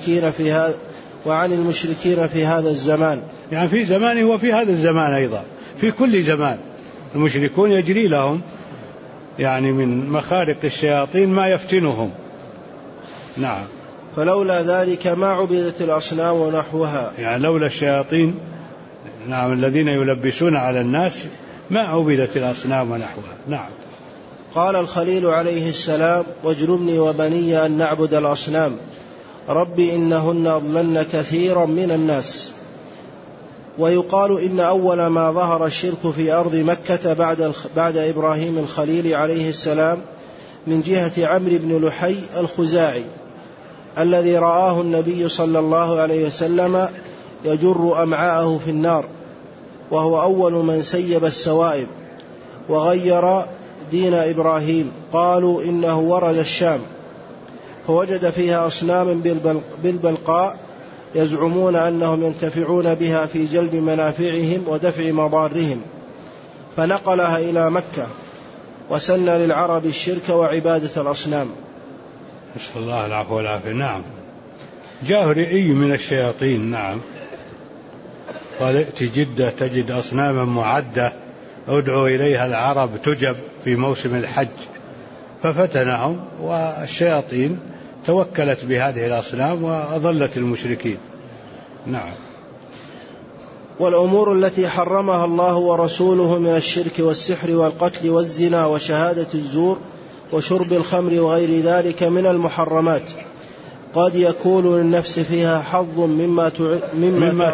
المشركين في هذا الزمان، يعني في زمانه وفي هذا الزمان أيضا، في كل زمان المشركون يجري لهم يعني من مخارق الشياطين ما يفتنهم. نعم. فلولا ذلك ما عبدت الأصنام ونحوها، يعني لولا الشياطين، نعم، الذين يلبسون على الناس ما عبدت الأصنام ونحوها. نعم. قال الخليل عليه السلام: واجنبني وبني أن نعبد الأصنام رب إنهن أضللن كثيرا من الناس. ويقال إن أول ما ظهر الشرك في أرض مكة بعد إبراهيم الخليل عليه السلام من جهة عمرو بن لحي الخزاعي الذي رآه النبي صلى الله عليه وسلم يجر أمعاءه في النار، وهو أول من سيب السوائب وغير دين إبراهيم. قالوا إنه ورد الشام فوجد فيها أصنام بالبلقاء يزعمون أنهم ينتفعون بها في جلب منافعهم ودفع مضارهم، فنقلها إلى مكة وسن للعرب الشرك وعبادة الأصنام. نسأل الله العفو والعافية. نعم، جاء رئي من الشياطين. نعم، قال: ائت جدة تجد أصناما معدة ادعو إليها العرب تجب في موسم الحج، ففتنهم، والشياطين توكلت بهذه الأصنام وأضلت المشركين. نعم. والأمور التي حرمها الله ورسوله من الشرك والسحر والقتل والزنا وشهادة الزور وشرب الخمر وغير ذلك من المحرمات قد يكون للنفس فيها حظ مما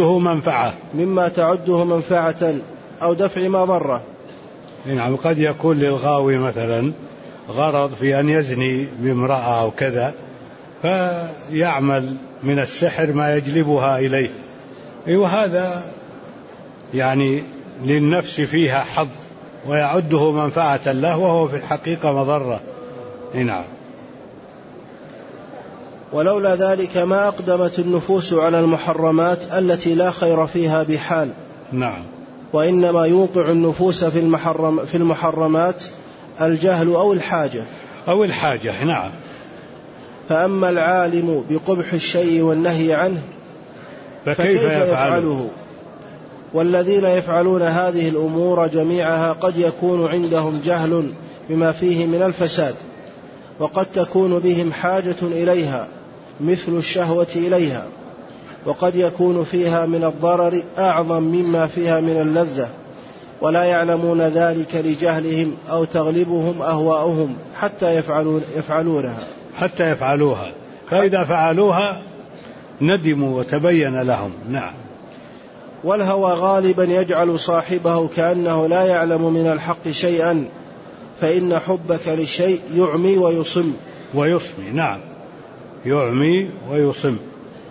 تعده منفعة أو دفع مضرة. نعم، قد يكون للغاوي مثلا غرض في أن يزني بامرأة أو كذا، فيعمل من السحر ما يجلبها إليه، وهذا يعني للنفس فيها حظ ويعده منفعة له، وهو في الحقيقة مضرة. نعم. ولولا ذلك ما أقدمت النفوس على المحرمات التي لا خير فيها بحال. نعم. وإنما يوقع النفوس في المحرمات الجهل أو الحاجة. نعم. فأما العالم بقبح الشيء والنهي عنه فكيف يفعله؟ والذين يفعلون هذه الأمور جميعها قد يكون عندهم جهل بما فيه من الفساد، وقد تكون بهم حاجة إليها مثل الشهوة إليها، وقد يكون فيها من الضرر أعظم مما فيها من اللذة، ولا يعلمون ذلك لجهلهم أو تغلبهم أهواؤهم حتى يفعلوها، فإذا فعلوها ندموا وتبين لهم. نعم. والهوى غالبا يجعل صاحبه كأنه لا يعلم من الحق شيئا، فإن حبك للشيء يعمي ويصم. نعم، يعمي ويصم.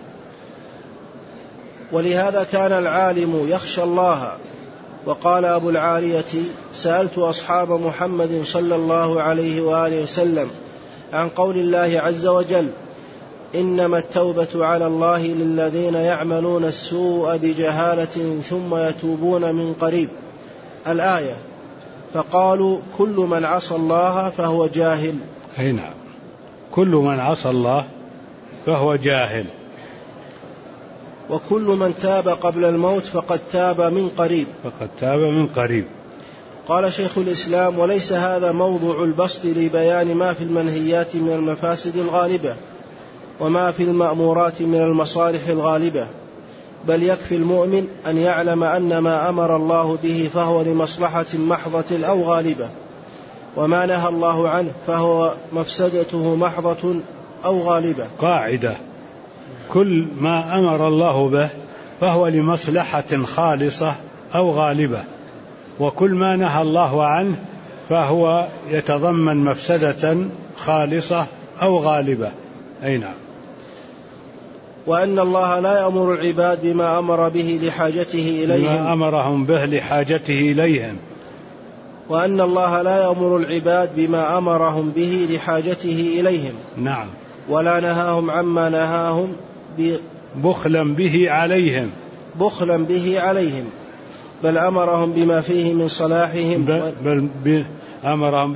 ولهذا كان العالم يخشى الله. وقال أبو العالية: سألت أصحاب محمد صلى الله عليه وآله وسلم عن قول الله عز وجل: إنما التوبة على الله للذين يعملون السوء بجهالة ثم يتوبون من قريب، الآية، فقالوا: كل من عصى الله فهو جاهل. نعم، كل من عصى الله فهو جاهل. وكل من تاب قبل الموت فقد تاب من قريب. قال شيخ الإسلام: وليس هذا موضع البسط لبيان ما في المنهيات من المفاسد الغالبة وما في المأمورات من المصالح الغالبة، بل يكفي المؤمن أن يعلم أن ما أمر الله به فهو لمصلحة محضة أو غالبة، وما نهى الله عنه فهو مفسدته محضة أو غالبة. قاعدة: كل ما أمر الله به فهو لمصلحة خالصة أو غالبة، وكل ما نهى الله عنه فهو يتضمن مفسدة خالصة أو غالبة. أي نعم. وأن الله لا يأمر العباد بما أمر به لحاجته إليهم، بما أمرهم به لحاجته إليهم. وأن الله لا يأمر العباد بما أمرهم به لحاجته إليهم. نعم. ولا نهاهم عما نهاهم بخلا به عليهم، بل أمرهم بما فيه من صلاحهم، أمرهم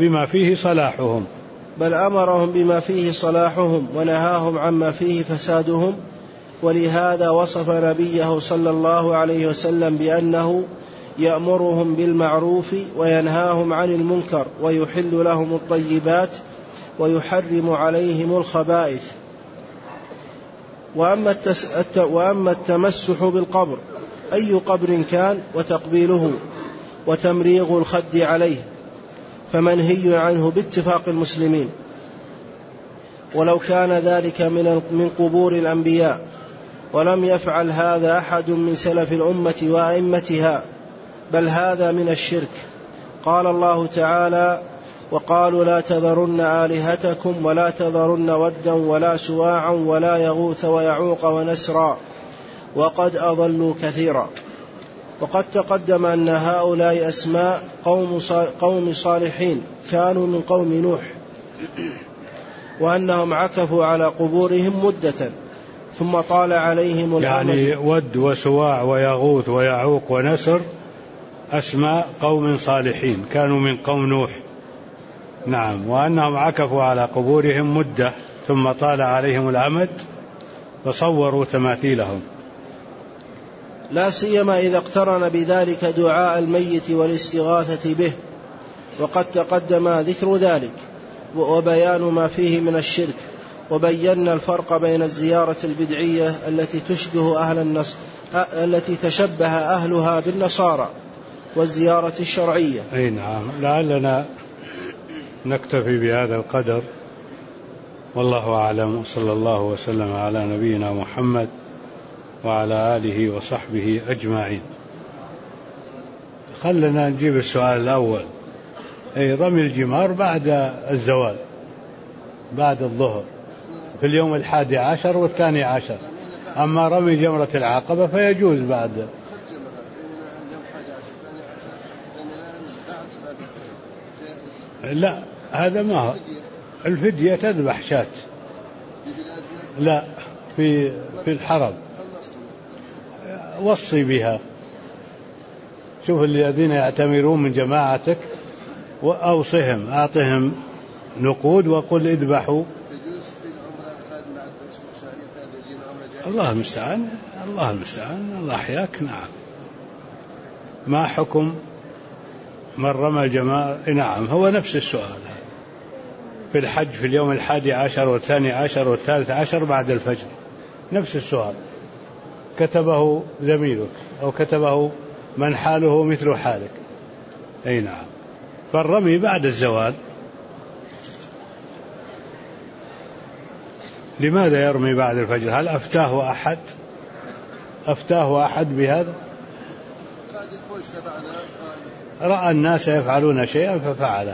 بما فيه صلاحهم ونهاهم عما فيه فسادهم. ولهذا وصف نبيه صلى الله عليه وسلم بأنه يأمرهم بالمعروف وينهاهم عن المنكر ويحل لهم الطيبات ويحرم عليهم الخبائث. وأما التمسح بالقبر أي قبر كان وتقبيله وتمريغ الخد عليه فمنهي عنه باتفاق المسلمين. ولو كان ذلك من قبور الأنبياء ولم يفعل هذا أحد من سلف الأمة وأئمتها، بل هذا من الشرك. قال الله تعالى: وقالوا لا تذرن آلهتكم ولا تذرن ودا ولا سواعا ولا يغوث ويعوق ونسرا وقد أضلوا كثيرا. وقد تقدم أن هؤلاء أسماء قوم صالحين كانوا من قوم نوح، وأنهم عكفوا على قبورهم مدة ثم طال عليهم الأمد. يعني ود وسواع ويغوث ويعوق ونسر أسماء قوم صالحين كانوا من قوم نوح. نعم، وأنهم عكفوا على قبورهم مدة ثم طال عليهم الأمد فصوروا تماثيلهم، لا سيما إذا اقترن بذلك دعاء الميت والاستغاثة به، وقد تقدم ذكر ذلك وبيان ما فيه من الشرك. وبينا الفرق بين الزيارة البدعية التي تشبه أهلها بالنصارى والزيارة الشرعية. أي نعم. لعلنا نكتفي بهذا القدر، والله أعلم، وصلى الله وسلم على نبينا محمد وعلى آله وصحبه أجمعين. خلنا نجيب السؤال الأول. أي رمي الجمار بعد الزوال، بعد الظهر في اليوم 11 و12. أما رمي جمرة العقبة فيجوز بعد. لا، هذا ما هو الفدية، تذبح شاة. لا، في الحرم وصي بها. شوف الذين يعتمرون من جماعتك وأوصهم، أعطهم نقود وقل اذبحوا. الله المستعان، الله المستعان، الله يحياك. نعم. ما حكم من رمى الجمار؟ نعم، هو نفس السؤال في الحج في اليوم 11 و12 و13 بعد الفجر، نفس السؤال كتبه زميلك أو كتبه من حاله مثل حالك. أي نعم. فالرمي بعد الزوال. لماذا يرمي بعد الفجر؟ هل أفتاه أحد بهذا؟ رأى الناس يفعلون شيئا ففعله.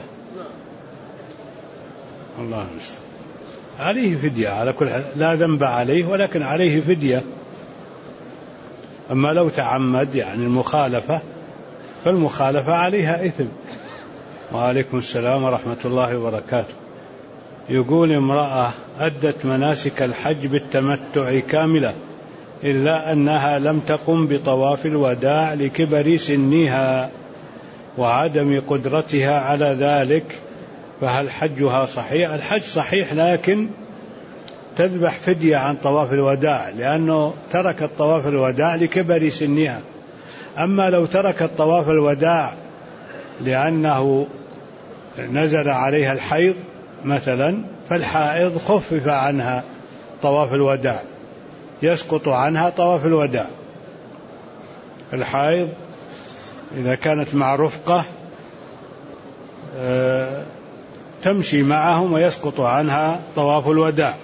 الله المستعان. عليه فدية على كل حال، لا ذنب عليه ولكن عليه فدية. أما لو تعمد يعني المخالفة فالمخالفة عليها إثم. وعليكم السلام ورحمة الله وبركاته. يقول: امرأة أدت مناسك الحج بالتمتع كاملة إلا أنها لم تقم بطواف الوداع لكبر سنها وعدم قدرتها على ذلك، فهل حجها صحيح؟ الحج صحيح، لكن تذبح فدية عن طواف الوداع، لأنه تركت طواف الوداع لكبر سنها. أما لو تركت طواف الوداع لأنه نزل عليها الحيض مثلا، فالحائض خفف عنها طواف الوداع، يسقط عنها طواف الوداع. الحائض إذا كانت مع رفقة تمشي معهم ويسقط عنها طواف الوداع.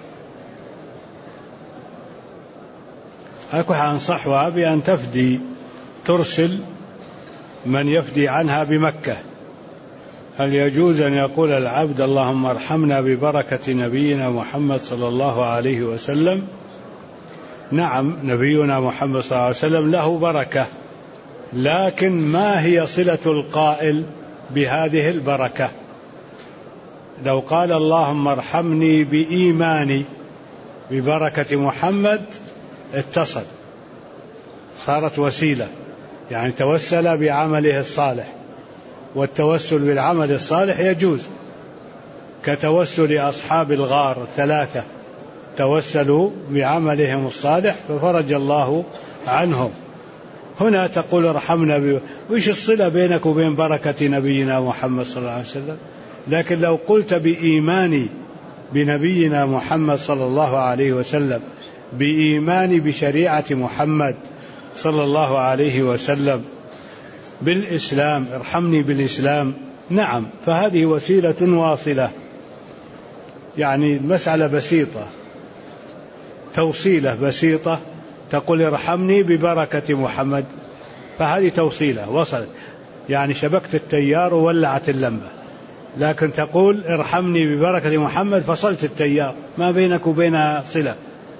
أكو أنصحها بأن تفدي، ترسل من يفدي عنها بمكة. هل يجوز أن يقول العبد: اللهم ارحمنا ببركة نبينا محمد صلى الله عليه وسلم؟ نعم، نبينا محمد صلى الله عليه وسلم له بركة، لكن ما هي صلة القائل بهذه البركة؟ لو قال: اللهم ارحمني بإيماني ببركة محمد، اتصل، صارت وسيلة، يعني توسل بعمله الصالح. والتوسل بالعمل الصالح يجوز، كتوسل أصحاب الغار 3 توسلوا بعملهم الصالح ففرج الله عنهم. هنا تقول ارحمنا وإيش الصلة بينك وبين بركة نبينا محمد صلى الله عليه وسلم؟ لكن لو قلت بإيماني بنبينا محمد صلى الله عليه وسلم، بإيماني بشريعة محمد صلى الله عليه وسلم، بالإسلام، ارحمني بالإسلام، نعم، فهذه وسيلة واصلة، يعني مسألة بسيطة، توصيلة بسيطة، تقول ارحمني ببركة محمد، فهذه توصيلة وصلت، يعني شبكت التيار وولعت اللمبة، لكن تقول ارحمني ببركة محمد فصلت التيار، ما بينك وبينها صلة،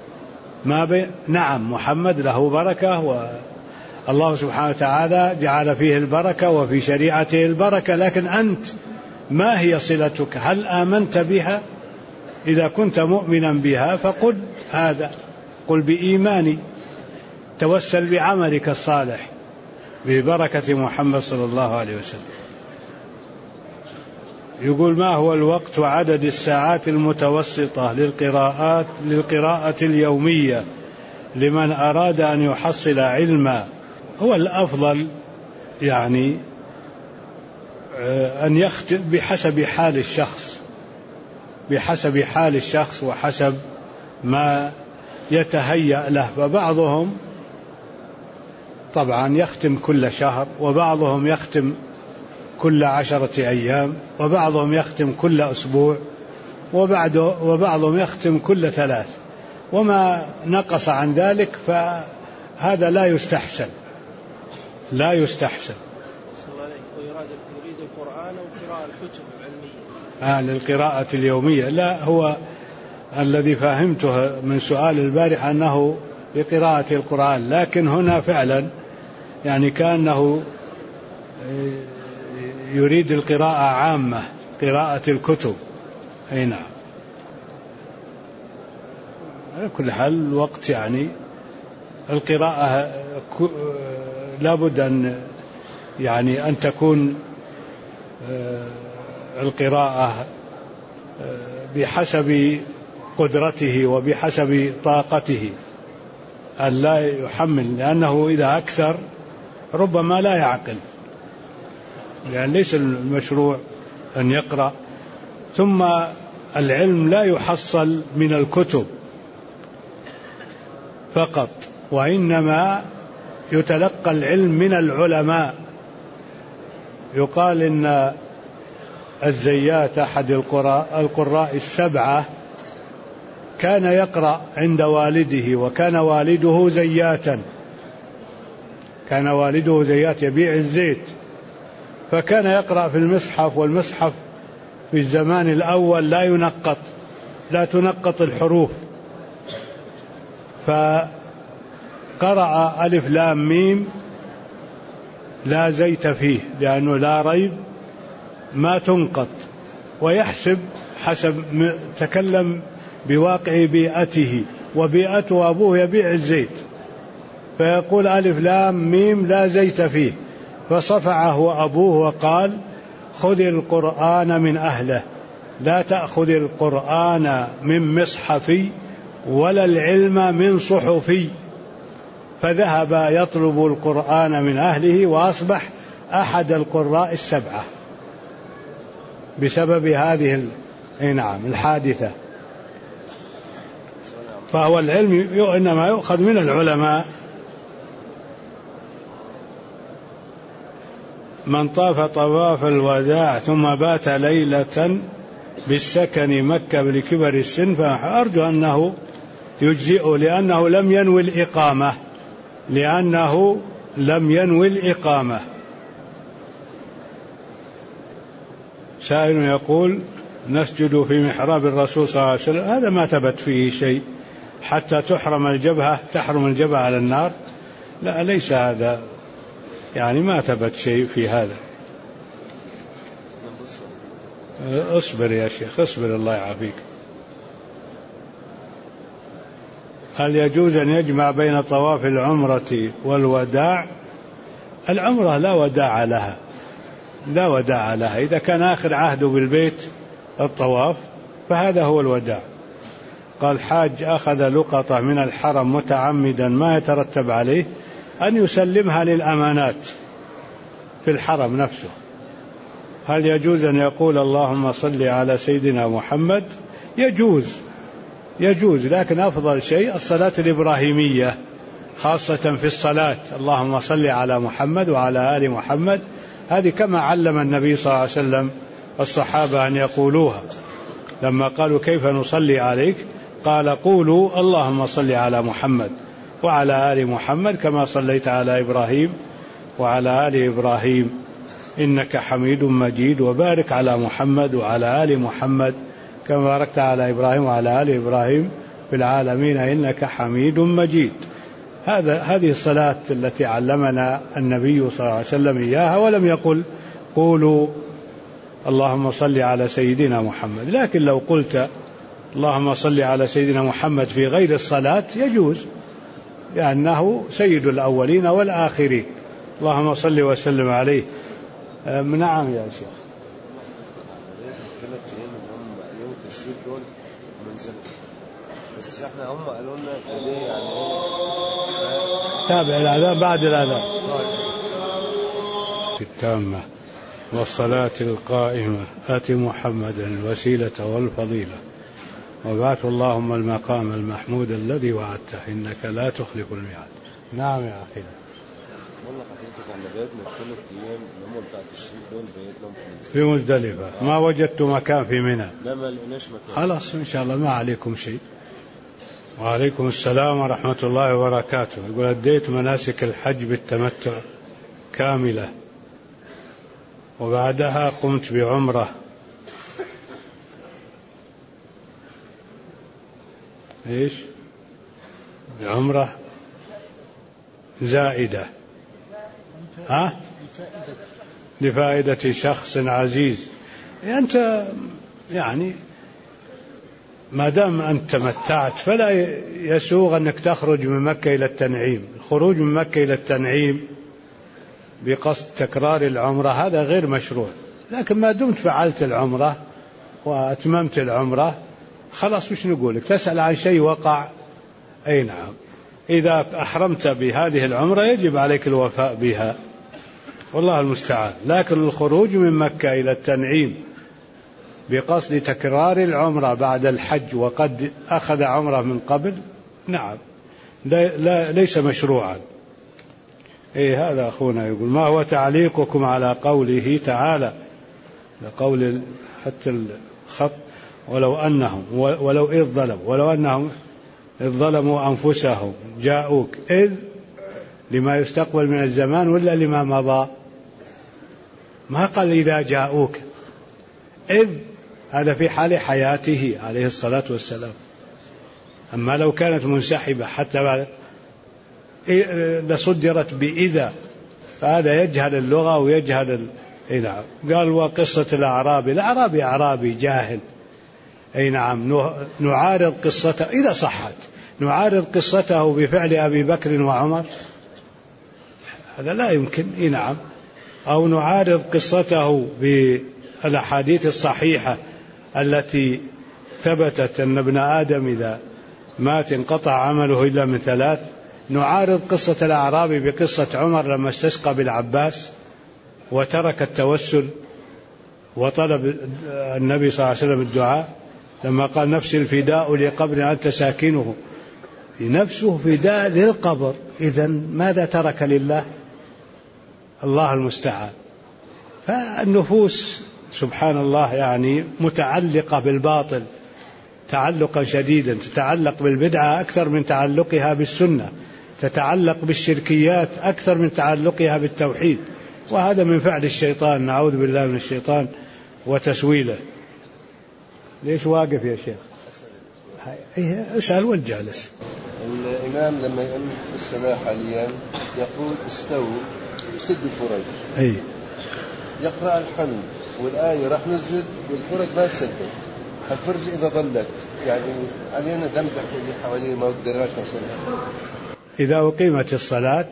نعم محمد له بركة، والله سبحانه وتعالى جعل فيه البركة وفي شريعته البركة، لكن أنت ما هي صلتك؟ هل آمنت بها؟ إذا كنت مؤمنا بها فقل هذا، قل بإيماني، توسل بعملك الصالح ببركة محمد صلى الله عليه وسلم. يقول ما هو الوقت وعدد الساعات المتوسطة للقراءة اليومية لمن أراد أن يحصل علما؟ هو الأفضل يعني أن يختم بحسب حال الشخص، بحسب حال الشخص وحسب ما يتهيأ له، فبعضهم طبعا يختم كل شهر، وبعضهم يختم كل 10 أيام، وبعضهم يختم كل أسبوع، وبعضهم يختم كل 3، وما نقص عن ذلك فهذا لا يستحسن، لا يستحسن. يريد القرآن وقراءة الكتب العلمية للقراءة اليومية، لا، هو الذي فهمته من سؤال البارح أنه لقراءة القرآن، لكن هنا فعلا يعني كأنه يريد القراءة عامة، قراءة الكتب. أي نعم. على كل حال الوقت يعني القراءة لابد أن يعني أن تكون القراءة بحسب قدرته وبحسب طاقته، أن لا يحمل، لأنه إذا أكثر ربما لا يعقل، لأن ليس المشروع أن يقرأ. ثم العلم لا يحصل من الكتب فقط، وإنما يتلقى العلم من العلماء. يقال إن الزيات أحد القراء السبعة كان يقرأ عند والده، وكان والده زياتا، كان والده زيات يبيع الزيت، فكان يقرأ في المصحف، والمصحف في الزمان الأول لا تنقط الحروف، فقرأ ألف لام ميم لا زيت فيه، لأنه لا ريب ما تنقط، ويحسب حسب تكلم بواقع بيئته، وبيئته أبوه يبيع الزيت، فيقول ألف لام ميم لا زيت فيه، فصفعه أبوه وقال خذ القرآن من أهله، لا تأخذ القرآن من مصحفي ولا العلم من صحفي، فذهب يطلب القرآن من أهله، وأصبح أحد القراء السبعة بسبب هذه الحادثة. فهو العلم إنما يؤخذ من العلماء. من طاف طواف الوداع ثم بات ليلة بالسكن مكة لكبر السن، فأرجو أنه يجزئه، لأنه لم ينوي الإقامة. سائل يقول نسجد في محراب الرسول صلى الله عليه وسلم، هذا ما ثبت فيه شيء حتى تحرم الجبهة على النار، لا، ليس هذا، يعني ما ثبت شيء في هذا. اصبر يا شيخ، اصبر، الله يعافيك. هل يجوز أن يجمع بين طواف العمرة والوداع؟ العمرة لا وداع لها، إذا كان آخر عهده بالبيت الطواف فهذا هو الوداع. قال حاج أخذ لقطة من الحرم متعمدا، ما يترتب عليه أن يسلمها للأمانات في الحرم نفسه. هل يجوز أن يقول اللهم صل على سيدنا محمد؟ يجوز، لكن أفضل شيء الصلاة الإبراهيمية، خاصة في الصلاة، اللهم صل على محمد وعلى آل محمد هذه كما علم النبي صلى الله عليه وسلم الصحابة أن يقولوها لما قالوا كيف نصلي عليك، قال قولوا اللهم صل على محمد وعلى آل محمد كما صليت على إبراهيم وعلى آل إبراهيم إنك حميد مجيد، وبارك على محمد وعلى آل محمد كما باركت على إبراهيم وعلى آل إبراهيم في العالمين إنك حميد مجيد. هذه الصلاة التي علمنا النبي صلى الله عليه وسلم إياها، ولم يقل قولوا اللهم صل على سيدنا محمد. لكن لو قلت اللهم صل على سيدنا محمد في غير الصلاة يجوز، لأنه سيد الأولين والآخرين. اللهم صل وسلم عليه. نعم يا شيخ. بس احنا هم قالوا لنا يعني تابع الأذان بعد الأذان. التامة والصلاة القائمة آت محمدا الوسيلة والفضيلة وبعث اللهم المقام المحمود الذي وعدته إنك لا تخلف الميعاد. نعم يا أخي. والله حضرتك احنا بيتنا 3 أيام اللي هم بتاعت الشيء دول بيتنا في مزدلفة، ما وجدت مكان في منى. لا ما لقيناش مكان. خلاص إن شاء الله ما عليكم شيء. وعليكم السلام ورحمة الله وبركاته. يقول أديت مناسك الحج بالتمتع كاملة وبعدها قمت بعمرة، إيش؟ بعمرة زائدة لفائدة شخص عزيز. أنت يعني ما دام أنت تمتعت فلا يسوغ أنك تخرج من مكة إلى التنعيم. الخروج من مكة إلى التنعيم بقصد تكرار العمرة هذا غير مشروع، لكن ما دمت فعلت العمرة وأتممت العمرة خلاص وش نقولك؟ تسأل عن شيء وقع. أي نعم، إذا أحرمت بهذه العمرة يجب عليك الوفاء بها والله المستعان. لكن الخروج من مكة إلى التنعيم بقصد تكرار العمرة بعد الحج وقد أخذ عمرة من قبل، نعم ليس مشروعا. هذا أخونا يقول ما هو تعليقكم على قوله تعالى، لقول حتى الخط ولو أنهم إذ ظلموا أنفسهم جاءوك، إذ لما يستقبل من الزمان ولا لما مضى؟ ما قال إذا جاءوك، إذ هذا في حال حياته عليه الصلاة والسلام. أما لو كانت منسحبة حتى بعد لصدرت بإذا، فهذا يجهل اللغة ويجهل نعم. قال وقصة الأعرابي أعرابي جاهل. أي نعم، نعارض قصته إذا صحت، نعارض قصته بفعل أبي بكر وعمر، هذا لا يمكن. نعم، أو نعارض قصته بالأحاديث الصحيحة التي ثبتت أن ابن آدم إذا مات انقطع عمله إلا من 3. نعارض قصة الأعرابي بقصة عمر لما استسقى بالعباس وترك التوسل وطلب النبي صلى الله عليه وسلم الدعاء لما قال نفسي الفداء لقبر أنت ساكنه، نفسه فداء للقبر. إذن ماذا ترك لله؟ الله المستعان. فالنفوس سبحان الله يعني متعلقة بالباطل تعلقا شديدا، تتعلق بالبدعة أكثر من تعلقها بالسنة، تتعلق بالشركيات أكثر من تعلقها بالتوحيد، وهذا من فعل الشيطان، نعوذ بالله من الشيطان وتسويله. ليش واقف يا شيخ؟ اسأل والجالس. الإمام لما يقول الصلاة حاليا يقول استووا سد الفرج، أي يقرأ الحمد والآية راح نسجد والفرج ما تسدد، الفرج إذا ظلت يعني علينا ذنبح اللي حواليه ما قدرناش نصلها. إذا أقيمت الصلاة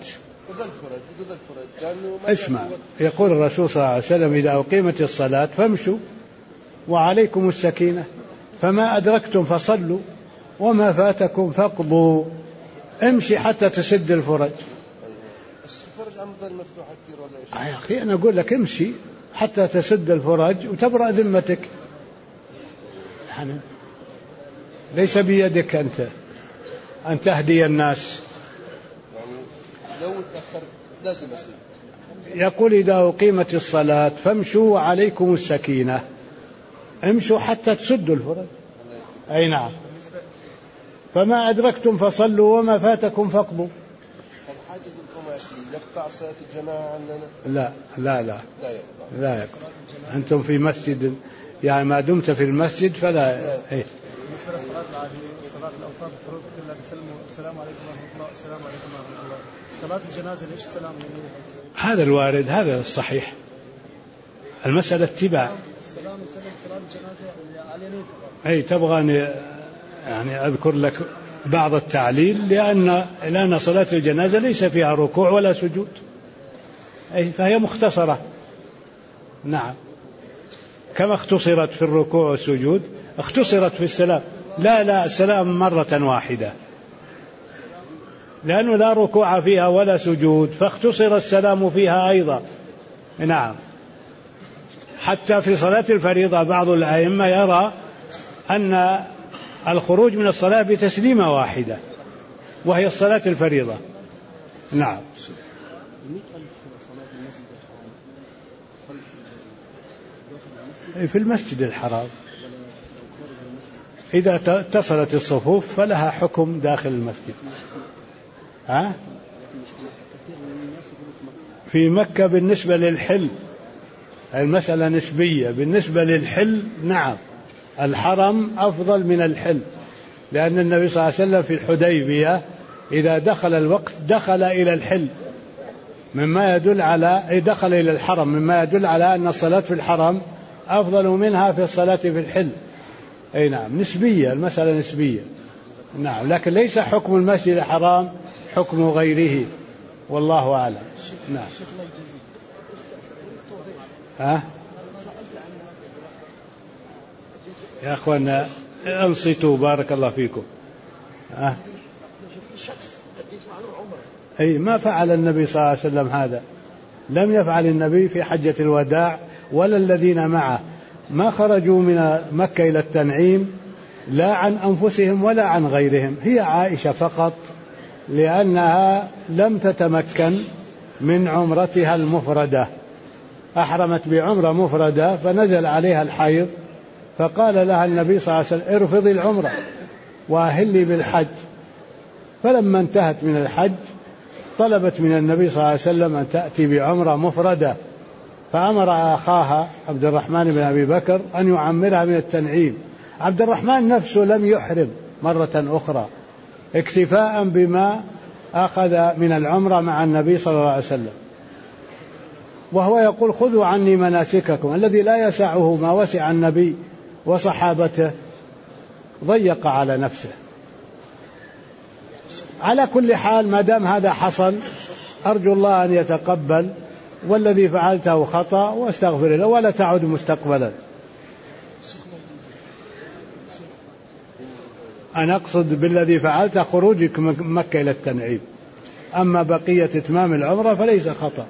اسمع، يقول الرسول صلى الله عليه وسلم إذا أقيمت الصلاة فامشوا وعليكم السكينة، فما أدركتم فصلوا وما فاتكم فاقضوا. امشي حتى تسد الفرج. الفرج عم ظل مفتوحة كثير ولا يا أخي أنا أقول لك امشي حتى تسد الفرج وتبرأ ذمتك. ليس بيدك أنت أن تهدي الناس. يعني لو تأخرت لازم أسد. يقول إذا أقيمت الصلاة فامشوا وعليكم السكينة، امشوا حتى تسدوا الفرج. أي نعم. فما أدركتم فصلوا وما فاتكم فاقضوا. الحاجز الخماسي يقطع صلاة الجماعة عندنا؟ لا لا لا لا يقطع. أنتم في مسجد، يعني ما دمت في المسجد فلا. إيه. بالنسبة للصلاة العادية، صلاة الأوقات الفروض كلها بيسلموا السلام عليكم ورحمة الله، السلام عليكم ورحمة الله. صلاة الجنازة ليش السلام يعني؟ هذا الوارد، هذا الصحيح. المسألة اتباع. السلام يسلم صلاة الجنازة على اليمين. أي تبغى يعني أذكر لك بعض التعليل، لأن صلاة الجنازة ليس فيها ركوع ولا سجود، أي فهي مختصرة. نعم، كما اختصرت في الركوع والسجود اختصرت في السلام. لا السلام مرة واحدة، لأنه لا ركوع فيها ولا سجود، فاختصر السلام فيها أيضا. نعم. حتى في صلاة الفريضة بعض الأئمة يرى أن الخروج من الصلاة بتسليمة واحدة، وهي الصلاة الفريضة. نعم. في المسجد الحرام إذا اتصلت الصفوف فلها حكم داخل المسجد. في مكة بالنسبة للحل المسألة نسبية. بالنسبة للحل نعم الحرم أفضل من الحل، لأن النبي صلى الله عليه وسلم في الحديبية إذا دخل الوقت دخل إلى الحل، مما يدل على دخل إلى الحرم، مما يدل على أن الصلاة في الحرم أفضل منها في الصلاة في الحل. أي نعم، نسبية، المسألة نسبية. نعم، لكن ليس حكم المسجد الحرام حكم غيره، والله أعلم. نعم. يا أخوانا أنصتوا بارك الله فيكم. أي ما فعل النبي صلى الله عليه وسلم هذا، لم يفعل النبي في حجة الوداع ولا الذين معه، ما خرجوا من مكة إلى التنعيم لا عن أنفسهم ولا عن غيرهم. هي عائشة فقط لأنها لم تتمكن من عمرتها المفردة، أحرمت بعمرة مفردة فنزل عليها الحيض، فقال لها النبي صلى الله عليه وسلم ارفضي العمرة وأهلي بالحج. فلما انتهت من الحج طلبت من النبي صلى الله عليه وسلم أن تأتي بعمرة مفردة، فأمر أخاها عبد الرحمن بن أبي بكر أن يعمرها من التنعيم. عبد الرحمن نفسه لم يحرم مرة أخرى اكتفاء بما أخذ من العمرة مع النبي صلى الله عليه وسلم، وهو يقول خذوا عني مناسككم. الذي لا يسعه ما وسع النبي وصحابته ضيق على نفسه. على كل حال ما دام هذا حصل أرجو الله أن يتقبل، والذي فعلته خطأ واستغفر له ولا تعود مستقبلا. أنا أقصد بالذي فعلته خروجك من مكة إلى التنعيم، أما بقية إتمام العمرة فليس خطأ.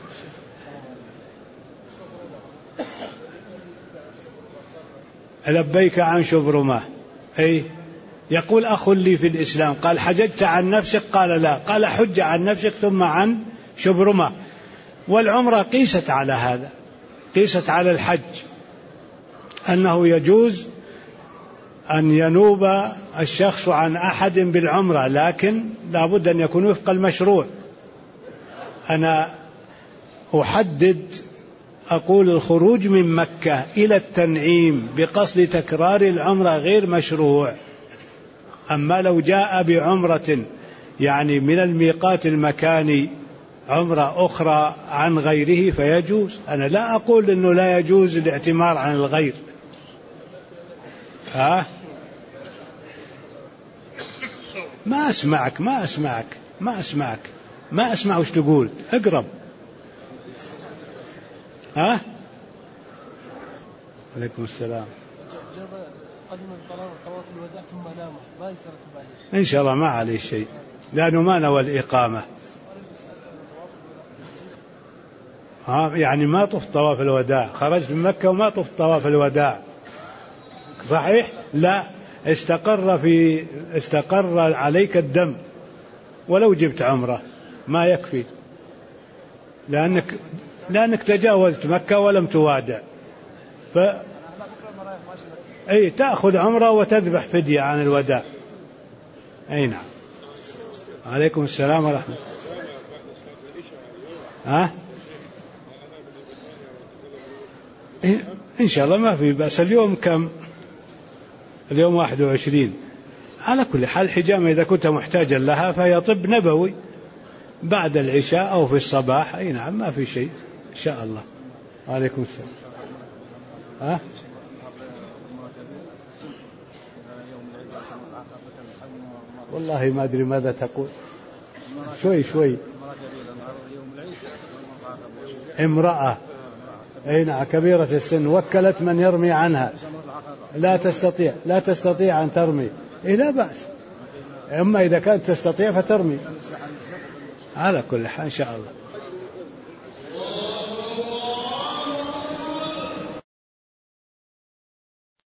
لبيك عن شبرمة. أي يقول أخ لي في الإسلام قال حججت عن نفسك؟ قال لا. قال حج عن نفسك ثم عن شبرمة. والعمرة قيست على هذا، قيست على الحج، أنه يجوز أن ينوب الشخص عن أحد بالعمرة، لكن لا بد أن يكون وفق المشروع. أنا أحدد أقول الخروج من مكة إلى التنعيم بقصد تكرار العمرة غير مشروع. أما لو جاء بعمرة يعني من الميقات المكاني عمرة أخرى عن غيره فيجوز. أنا لا أقول أنه لا يجوز الاعتمار عن الغير. ما أسمع وش تقول. اقرب. عليكم السلام. إن شاء الله ما عليه شيء، لأنه ما نوى الإقامة. يعني ما طفت طواف الوداع، خرجت من مكة وما طفت طواف الوداع، صحيح؟ لا، استقر عليك الدم ولو جبت عمرة ما يكفي. لأنك تجاوزت مكة ولم توادع، أي تأخذ عمرة وتذبح فدية عن الوداع. أي نعم. عليكم السلام ورحمة الله. إن شاء الله ما في بأس. اليوم كم؟ اليوم 21. على كل حال الحجامة إذا كنت محتاجا لها فهي طب نبوي بعد العشاء أو في الصباح. أي نعم ما في شيء إن شاء الله. عليكم السلام. والله ما أدري ماذا تقول. شوي. امرأة كبيرة السن وكلت من يرمي عنها، لا تستطيع أن ترمي. لا بأس، أما إذا كانت تستطيع فترمي. على كل حال إن شاء الله.